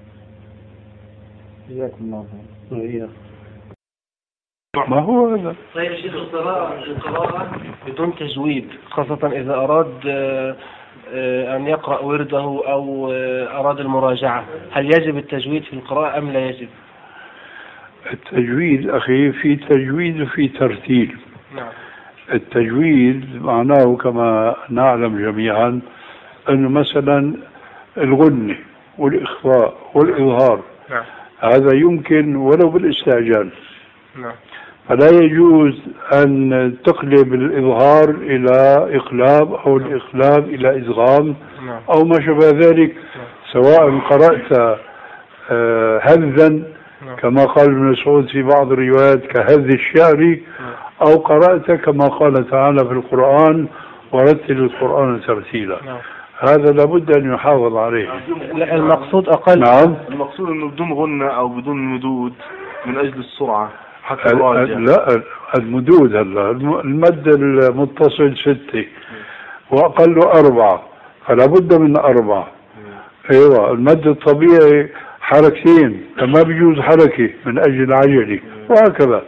جزاكم الله خير. ما هو هذا؟ طيب شيخ القراءة بدون تجويد خاصة إذا أراد أن يقرأ ورده أو أراد المراجعة، هل يجب التجويد في القراءة أم لا يجب؟ التجويد أخي في تجويد وفي ترتيل. نعم. التجويد معناه كما نعلم جميعا أنه مثلا الغنة والإخفاء والإظهار نعم. هذا يمكن ولو بالاستعجال. نعم. فلا يجوز أن تقلب الإظهار إلى إقلاب أو الإقلاب إلى إدغام أو ما شابه ذلك، سواء قرأت هذا كما قال ابن مسعود في بعض الروايات كهذ الشعر أو قرأت كما قال تعالى في القرآن ورتل القرآن ترتيلا. هذا لابد أن يحافظ عليه. لا المقصود أقل. نعم. المقصود أنه بدون غنة أو بدون مدود من أجل السرعة حتى الراجع. لا المدود هلا المد المتصل 6 وأقل 4 فلا بد من 4. ايوه المد الطبيعي حركتين فما بيجوز حركة من أجل العجلة وهكذا.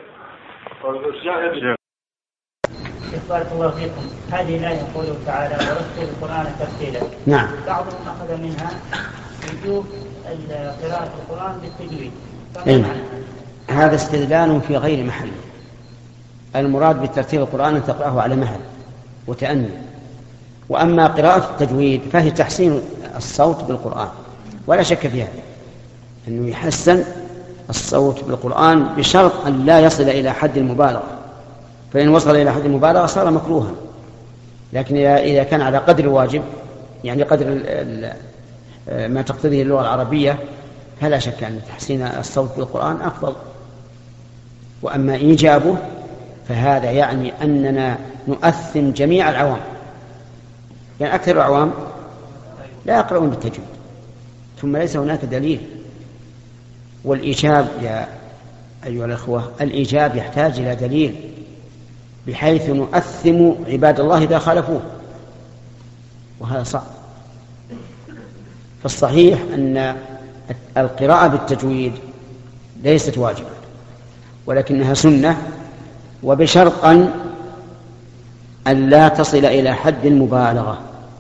بارك الله فيكم. هذه الآية يقوله تعالى ورتل القرآن ترتيلا. نعم. بعضهم أخذ منها وجوب قراءة القرآن بالتجويد. هذا استدلال في غير محل. المراد بالترتيل القرآن أن تقرأه على مهل وتأني. وأما قراءة التجويد فهي تحسين الصوت بالقرآن ولا شك فيها أنه يحسن الصوت بالقرآن بشرط أن لا يصل إلى حد المبالغة، فإن وصل إلى حد المبالغة صار مكروها. لكن إذا كان على قدر الواجب يعني قدر ما تقتضيه اللغة العربية فلا شك أن تحسين الصوت بالقرآن أفضل. وأما إيجابه فهذا يعني أننا نؤثم جميع العوام، يعني أكثر العوام لا يقرؤون بالتجويد، ثم ليس هناك دليل. والإيجاب يا أيها الأخوة الإيجاب يحتاج إلى دليل بحيث نؤثم عباد الله إذا خالفوه، وهذا صعب. فالصحيح أن القراءة بالتجويد ليست واجبة ولكنها سنة، وبشرط أن لا تصل إلى حد المبالغة،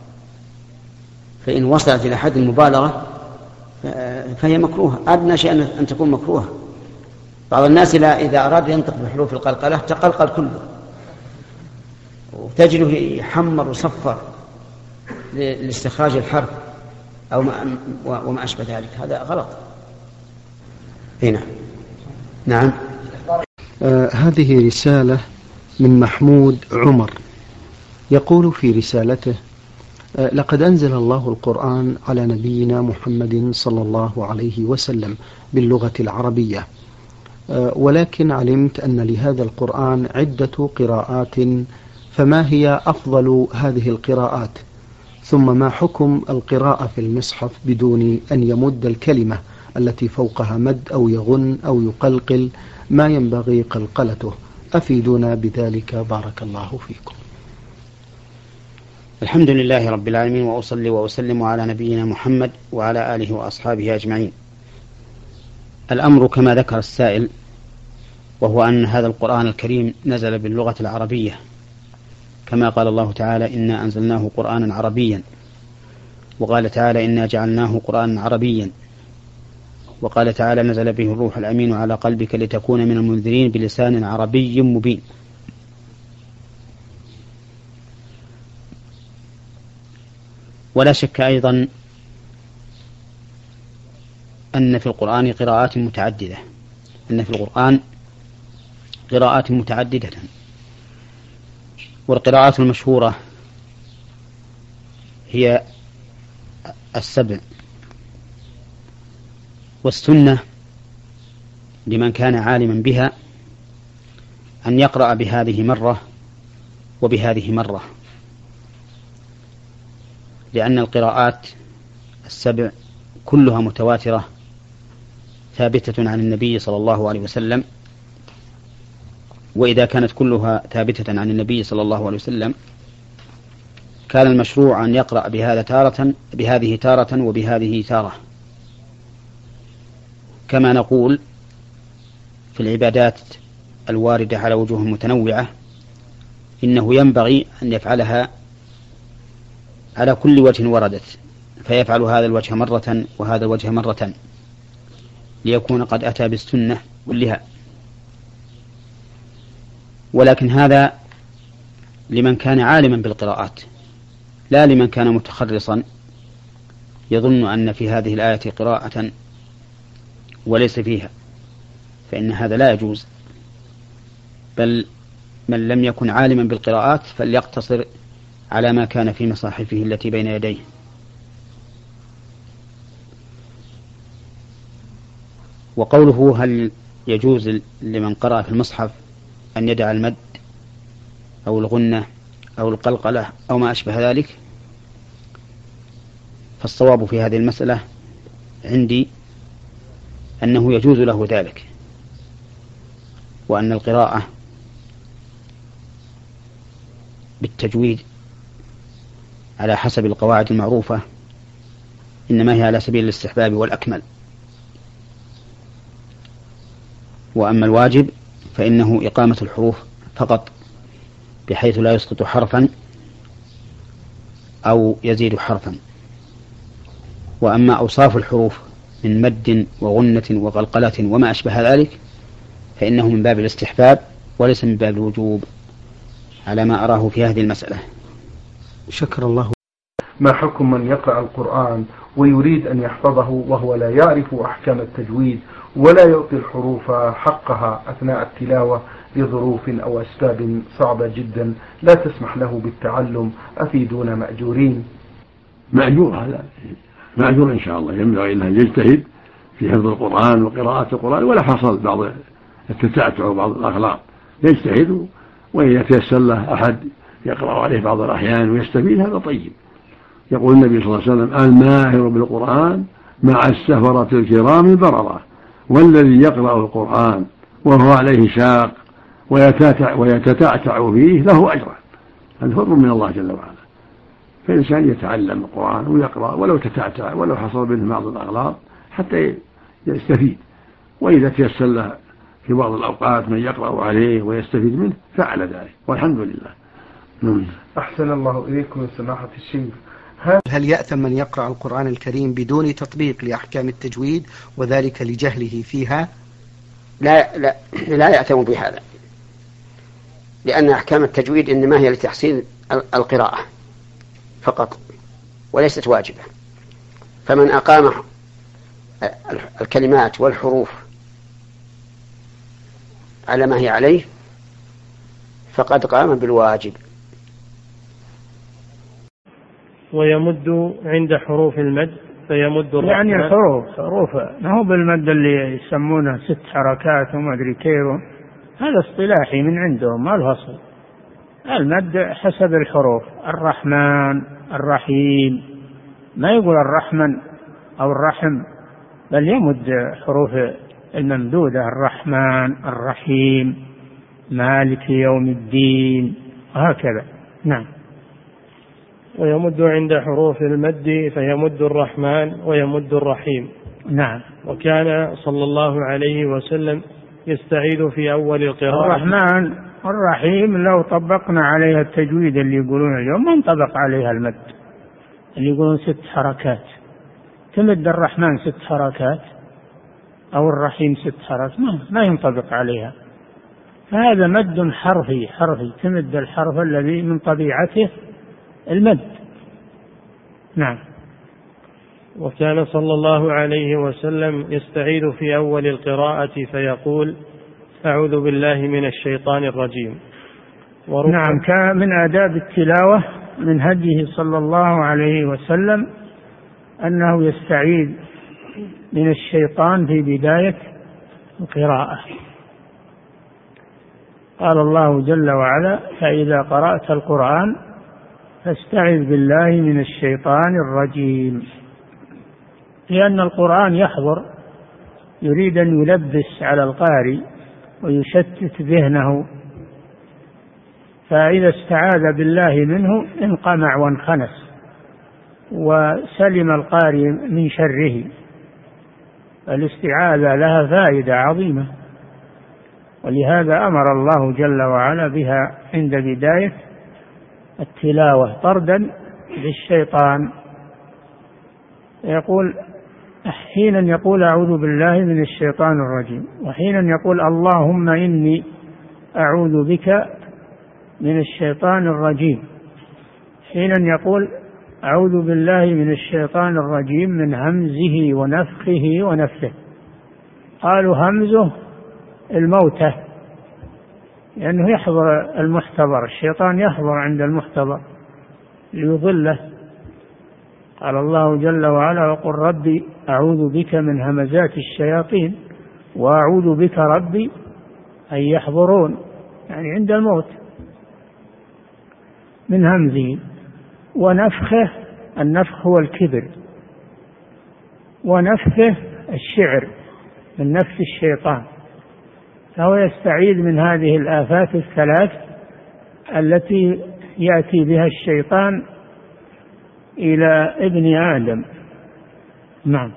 فإن وصلت إلى حد المبالغة فهي مكروهة. أدنى شيء أن تكون مكروهة. بعض الناس إذا أراد ينطق بحروف القلقلة تقلقل كله وتجده يحمر وصفر لاستخراج الحرف أو وما أشبه ذلك. هذا غلط. هنا نعم. هذه رسالة من محمود عمر يقول في رسالته: لقد أنزل الله القرآن على نبينا محمد صلى الله عليه وسلم باللغة العربية، ولكن علمت أن لهذا القرآن عدة قراءات، فما هي أفضل هذه القراءات؟ ثم ما حكم القراءة في المصحف بدون أن يمد الكلمة التي فوقها مد أو يغن أو يقلقل ما ينبغي قلقلته؟ أفيدونا بذلك بارك الله فيكم. الحمد لله رب العالمين، وأصلي وأسلم على نبينا محمد وعلى آله وأصحابه أجمعين. الأمر كما ذكر السائل، وهو أن هذا القرآن الكريم نزل باللغة العربية، كما قال الله تعالى: إنا أنزلناه قرآنا عربيا، وقال تعالى: إنا جعلناه قرآنا عربيا، وقال تعالى: نزل به الروح الأمين على قلبك لتكون من المنذرين بلسان عربي مبين. ولا شك أيضا أن في القرآن قراءات متعددة، والقراءات المشهورة هي 7. والسنة لمن كان عالما بها أن يقرأ بهذه مرة وبهذه مرة، لأن القراءات 7 كلها متواترة ثابتة عن النبي صلى الله عليه وسلم. وإذا كانت كلها ثابتة عن النبي صلى الله عليه وسلم كان المشروع أن يقرأ بهذه تارة وبهذه تارة، كما نقول في العبادات الواردة على وجوه متنوعة إنه ينبغي أن يفعلها على كل وجه وردت، فيفعل هذا الوجه مرة وهذا الوجه مرة ليكون قد أتى بالسنة كلها. ولكن هذا لمن كان عالما بالقراءات، لا لمن كان متخرصا يظن أن في هذه الآية قراءة وليس فيها، فإن هذا لا يجوز. بل من لم يكن عالما بالقراءات فليقتصر على ما كان في مصاحفه التي بين يديه. وقوله هل يجوز لمن قرأ في المصحف أن يدع المد أو الغنة أو القلقلة أو ما أشبه ذلك، فالصواب في هذه المسألة عندي أنه يجوز له ذلك، وأن القراءة بالتجويد على حسب القواعد المعروفة إنما هي على سبيل الاستحباب والأكمل، وأما الواجب فإنه إقامة الحروف فقط بحيث لا يسقط حرفا أو يزيد حرفا. وأما أوصاف الحروف من مد وغنة وقلقلة وما أشبه ذلك فإنه من باب الاستحباب وليس من باب الوجوب على ما أراه في هذه المسألة. شكر الله. ما حكم من يقرأ القرآن ويريد أن يحفظه وهو لا يعرف أحكام التجويد ولا يعطي الحروف حقها أثناء التلاوة لظروف أو أسباب صعبة جدا لا تسمح له بالتعلم، أفيدون مأجورين؟ مأجور، هذا مأجور إن شاء الله. ينبغي أن يجتهد في حفظ القرآن وقراءة القرآن، ولا حصل بعض التتعتع وبعض الأغلاط يجتهد، وإن يتيسر له أحد يقرأ عليه بعض الأحيان ويستفيد هذا طيب. يقول النبي صلى الله عليه وسلم: الماهر بالقرآن مع السفرة الكرام البررة، والذي يقرأ القرآن وهو عليه شاق ويتتعتع فيه له أجران. هذا فضل من الله جل وعلا. فالإنسان يتعلم القرآن ويقرأ ولو تتعتع ولو حصل منه بعض الأغلاط حتى يستفيد، وإذا تيسر له في بعض الأوقات من يقرأ عليه ويستفيد منه فعل ذلك، والحمد لله. أحسن الله إليكم سماحة الشيخ. هل يأثم من يقرأ القرآن الكريم بدون تطبيق لأحكام التجويد وذلك لجهله فيها؟ لا يأثم بهذا، لأن أحكام التجويد إنما هي لتحصيل القراءة فقط وليست واجبة. فمن أقام الكلمات والحروف على ما هي عليه فقد قام بالواجب. ويمد عند حروف المد فيمد يعني حروف ما هو بالمد اللي يسمونه 6 حركات وما أدري كيف، هذا اصطلاحي من عندهم ما له أصل. المد حسب الحروف، الرحمن الرحيم، ما يقول الرحمن أو الرحم، بل يمد حروف الممدودة: الرحمن الرحيم مالك يوم الدين، وهكذا. نعم. ويمد عند حروف المد فيمد الرحمن ويمد الرحيم. نعم. وكان صلى الله عليه وسلم يستعيذ في أول القراءة. الرحمن الرحيم لو طبقنا عليها التجويد اللي يقولون اليوم ما انطبق عليها المد، اللي يقولون 6 حركات. تمد الرحمن 6 حركات أو الرحيم 6 حركات ما ينطبق عليها. فهذا مد حرفي تمد الحرف الذي من طبيعته المد. نعم. وكان صلى الله عليه وسلم يستعيذ في أول القراءة فيقول: أعوذ بالله من الشيطان الرجيم. نعم. كان من آداب التلاوة من هديه صلى الله عليه وسلم أنه يستعيذ من الشيطان في بداية القراءة. قال الله جل وعلا: فإذا قرأت القرآن فاستعذ بالله من الشيطان الرجيم. لأن القرآن يحضر يريد أن يلبس على القارئ ويشتت ذهنه، فإذا استعاذ بالله منه انقمع وانخنس وسلم القارئ من شره. الاستعاذة لها فائدة عظيمة، ولهذا أمر الله جل وعلا بها عند بداية التلاوة طردا للشيطان. يقول حينا يقول أعوذ بالله من الشيطان الرجيم، وحينا يقول اللهم إني أعوذ بك من الشيطان الرجيم. حينا يقول أعوذ بالله من الشيطان الرجيم من همزه ونفخه ونفثه. قالوا همزه الموتى، لأنه يحضر المحتضر، الشيطان يحضر عند المحتضر ليضله. قال الله جل وعلا: وقل ربي أعوذ بك من همزات الشياطين وأعوذ بك ربي أن يحضرون، يعني عند الموت. من همزه ونفخه، النفخ هو الكبر، ونفثه الشعر من نفس الشيطان، فهو يستعيذ من هذه الآفات الثلاث التي يأتي بها الشيطان إلى ابن آدم. نعم.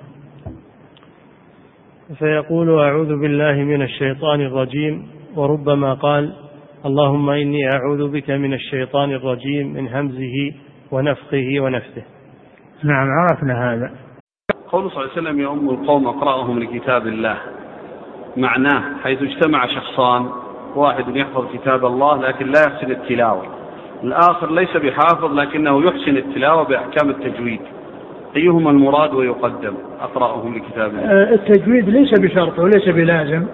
فيقول أعوذ بالله من الشيطان الرجيم، وربما قال اللهم إني أعوذ بك من الشيطان الرجيم من همزه ونفخه ونفثه. نعم، عرفنا هذا. قوله صلى الله عليه وسلم يؤم القوم أقرأهم لكتاب الله، معناه حيث اجتمع شخصان، واحد يحفظ كتاب الله لكن لا يحسن التلاوة، الآخر ليس بحافظ لكنه يحسن التلاوة بأحكام التجويد، أيهما المراد ويقدم؟ أقرأهم لكتاب الله. التجويد ليس بشرط وليس بلازم،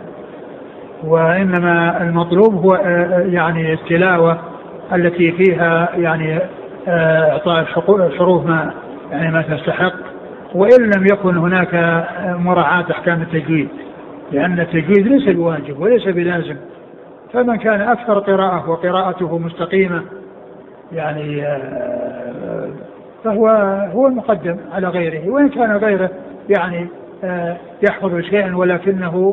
وإنما المطلوب هو يعني التلاوة التي فيها يعني إعطاء الحروف ما يعني ما تستحق، وإن لم يكن هناك مراعاة أحكام التجويد، لأن التجويد ليس بواجب وليس بلازم. فمن كان أكثر قراءة وقراءته مستقيمة يعني فهو المقدم على غيره، وإن كان غيره يعني يحفظ شيئا ولكنه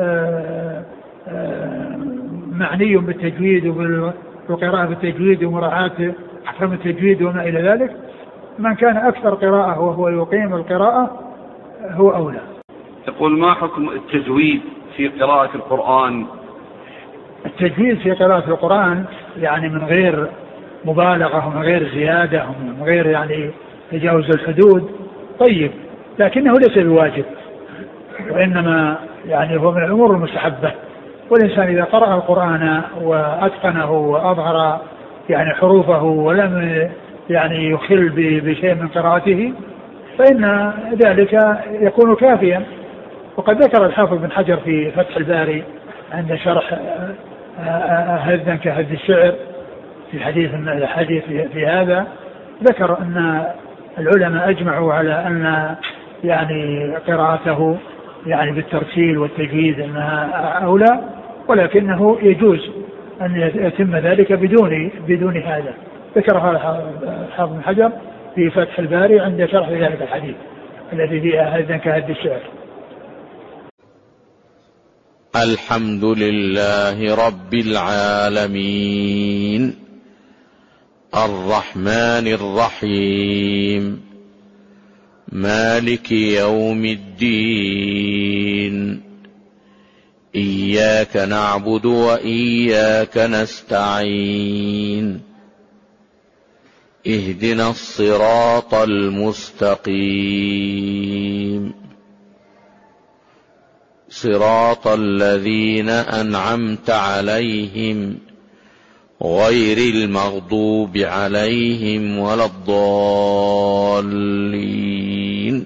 معني بالتجويد وبالقراءة بالتجويد ومراعاة أحكام التجويد وما إلى ذلك، من كان أكثر قراءة وهو يقيم القراءة هو أولى. يقول ما حكم التجويد في قراءة القرآن؟ التجويد في قراءة القرآن يعني من غير مبالغة ومن غير زيادة ومن غير يعني تجاوز الحدود طيب، لكنه ليس بواجب، وإنما يعني هو من الأمور المستحبة. والإنسان إذا قرأ القرآن وأتقنه وأظهر يعني حروفه ولم يعني يخل بشيء من قراءته فإن ذلك يكون كافيا. وقد ذكر الحافظ بن حجر في فتح الباري عند شرح هذا كهذ الشعر في الحديث في هذا، ذكر أن العلماء أجمعوا على أن يعني قراءته يعني بالترتيل والتجويد أنها أولى، ولكنه يجوز أن يتم ذلك بدون هذا. ذكرها الحافظ بن حجر في فتح الباري عند شرح ذلك الحديث الذي فيه هذا كهذ الشعر. الحمد لله رب العالمين الرحمن الرحيم مالك يوم الدين إياك نعبد وإياك نستعين اهدنا الصراط المستقيم صراط الذين أنعمت عليهم غير المغضوب عليهم ولا الضالين.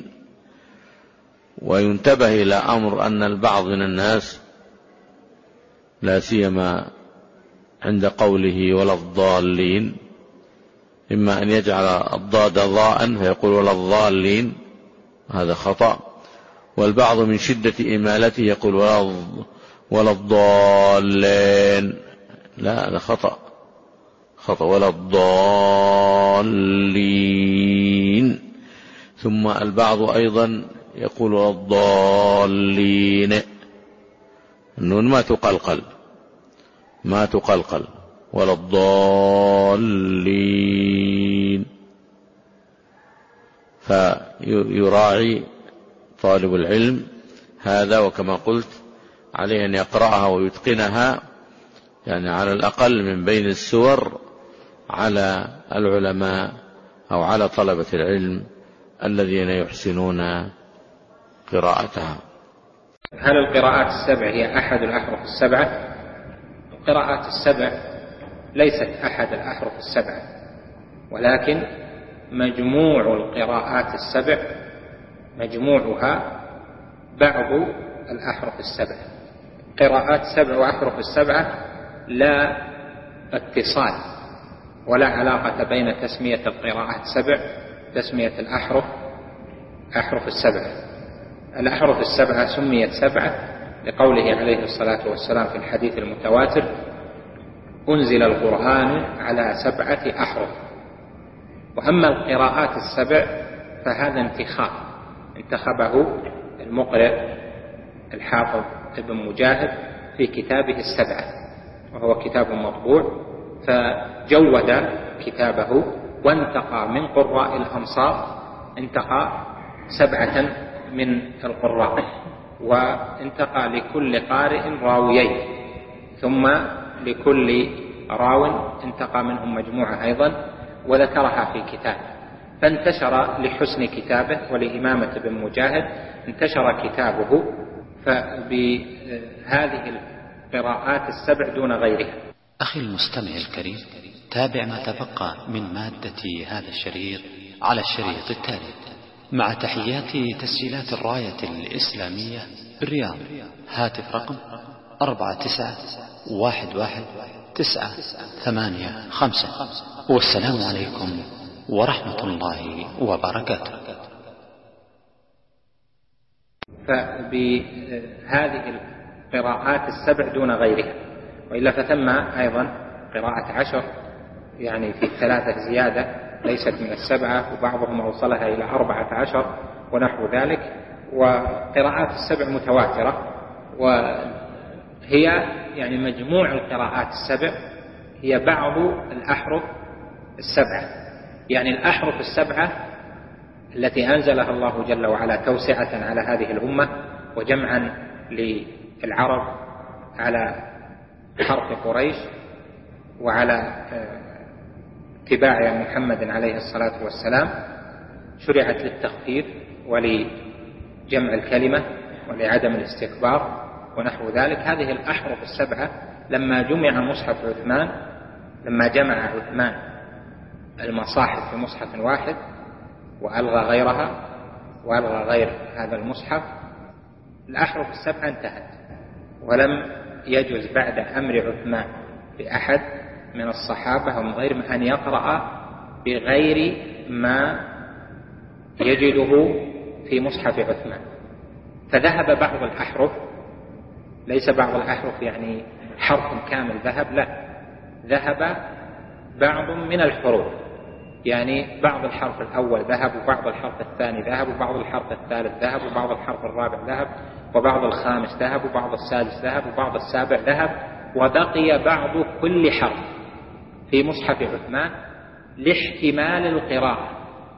وينتبه إلى أمر أن البعض من الناس لا سيما عند قوله ولا الضالين إما أن يجعل الضاد ضاء فيقول ولا الضالين، هذا خطأ. والبعض من شدة إمالته يقول ولا الضالين، لا هذا خطأ ولا الضالين. ثم البعض أيضا يقول ولا الضالين، النون ما تقلقل ولا الضالين. فيراعي طالب العلم هذا، وكما قلت عليه أن يقرأها ويتقنها يعني على الأقل من بين السور على العلماء أو على طلبة العلم الذين يحسنون قراءتها. هل القراءات السبع هي أحد الأحرف السبعة؟ القراءات السبع ليست أحد الأحرف السبعة، ولكن مجموع القراءات السبع مجموعها بعض الأحرف السبع. قراءات السبع وأحرف السبعة لا اتصال ولا علاقة بين تسمية القراءات سبع تسمية الأحرف أحرف السبعة. الأحرف السبعة سميت سبعة لقوله عليه الصلاة والسلام في الحديث المتواتر أنزل القرآن على 7 أحرف. وأما القراءات ال7 فهذا انتخبه المقرئ الحافظ ابن مجاهد في كتابه ال7، وهو كتاب مطبوع، فجود كتابه وانتقى من قراء الأمصار، انتقى 7 من القراء، وانتقى لكل قارئ راويين، ثم لكل راو انتقى منهم مجموعة أيضا وذكرها في كتاب، فانتشر لحسن كتابه ولإمامة ابن مجاهد انتشر كتابه بهذه القراءات ال7 دون غيرها. أخي المستمع الكريم، تابع ما تبقى من مادة هذا الشريط على الشريط التالي، مع تحيات تسجيلات الراية الإسلامية بالرياض. هاتف رقم 49111985. والسلام عليكم ورحمة الله وبركاته. فبهذه القراءات ال7 دون غيرها، وإلا فثم أيضا قراءة 10 يعني في 3 زيادة ليست من ال7، وبعضهم أوصلها إلى 14 ونحو ذلك. وقراءات ال7 متواترة، وهي يعني مجموع القراءات ال7 هي بعض الأحرف ال7، يعني الأحرف ال7 التي أنزلها الله جل وعلا توسعة على هذه الأمة وجمعا للعرب على حرف قريش وعلى اتباع محمد عليه الصلاة والسلام، شرعت للتخفيف ولجمع الكلمة ولعدم الاستكبار ونحو ذلك. هذه الأحرف ال7 لما جمع مصحف عثمان، لما جمع عثمان المصاحف في مصحف واحد وألغى غيرها وألغى غير هذا المصحف، الأحرف ال7 انتهت، ولم يجوز بعد أمر عثمان لأحد من الصحابة ومن غيرهم أن يقرأ بغير ما يجده في مصحف عثمان. فذهب بعض الأحرف، ليس بعض الأحرف يعني حرف كامل ذهب، لا، ذهب بعض من الحروف، يعني بعض الحرف الأول ذهب، وبعض الحرف الثاني ذهب، وبعض الحرف الثالث ذهب، وبعض الحرف الرابع ذهب، وبعض الخامس ذهب، وبعض السادس ذهب، وبعض السابع ذهب، وبقي بعض كل حرف في مصحف عثمان لاحتمال القراءة،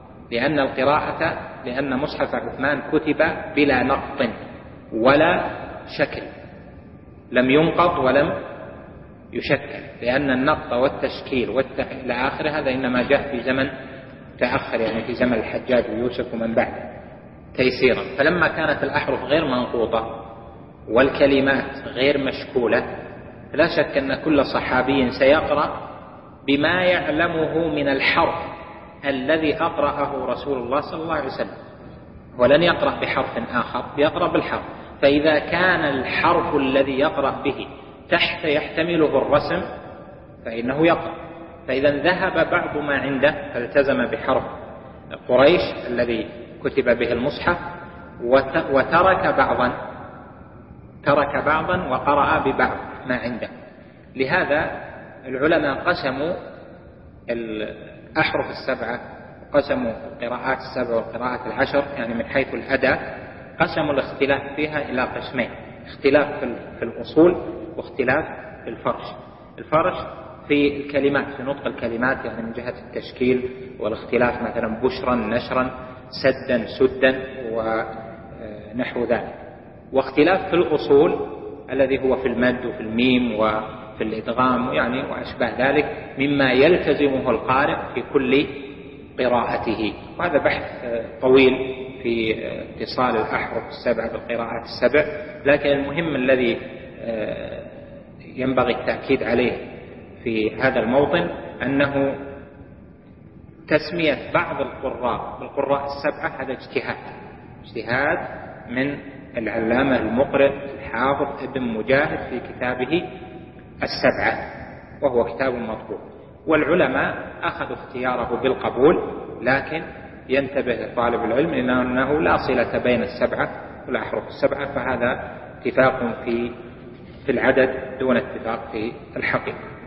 لأن مصحف عثمان كتب بلا نقط ولا شكل، لم ينقط ولم يشكل، لأن النقط والتشكيل إلى آخره هذا إنما جاء في زمن تأخر، يعني في زمن الحجاج ويوسف ومن بعده تيسيرا. فلما كانت الأحرف غير منقوطة والكلمات غير مشكولة، لا شك أن كل صحابي سيقرأ بما يعلمه من الحرف الذي أقرأه رسول الله صلى الله عليه وسلم، ولن يقرأ بحرف آخر، يقرأ بالحرف. فإذا كان الحرف الذي يقرأ به تحت يحتمله الرسم فإنه يقرأ. فإذا ذهب بعض ما عنده فالتزم بحرف قريش الذي كتب به المصحف، وترك بعضا وقرأ ببعض ما عنده. لهذا العلماء قسموا الأحرف ال7، قسموا القراءات ال7 والقراءات ال10، يعني من حيث الأداء قسموا الاختلاف فيها إلى قسمين: اختلاف في الأصول واختلاف في الفرش. الفرش في الكلمات، في نطق الكلمات، يعني من جهة التشكيل والاختلاف، مثلا بشرا نشرا سدا سدا ونحو ذلك. واختلاف في الأصول الذي هو في المد وفي الميم وفي الإدغام يعني وأشباه ذلك مما يلتزمه القارئ في كل قراءته. وهذا بحث طويل في اتصال الأحرف ال7 بالقراءات ال7، لكن المهم الذي ينبغي التأكيد عليه في هذا الموطن أنه تسمية بعض القراء بالقراء ال7 هذا اجتهاد من العلامة المقرئ الحافظ ابن مجاهد في كتابه ال7، وهو كتاب مطبوع. والعلماء أخذوا اختياره بالقبول، لكن ينتبه طالب العلم أنه لا صلة بين ال7 والأحرف ال7، فهذا اتفاق في العدد دون اتفاق في الحقيقة.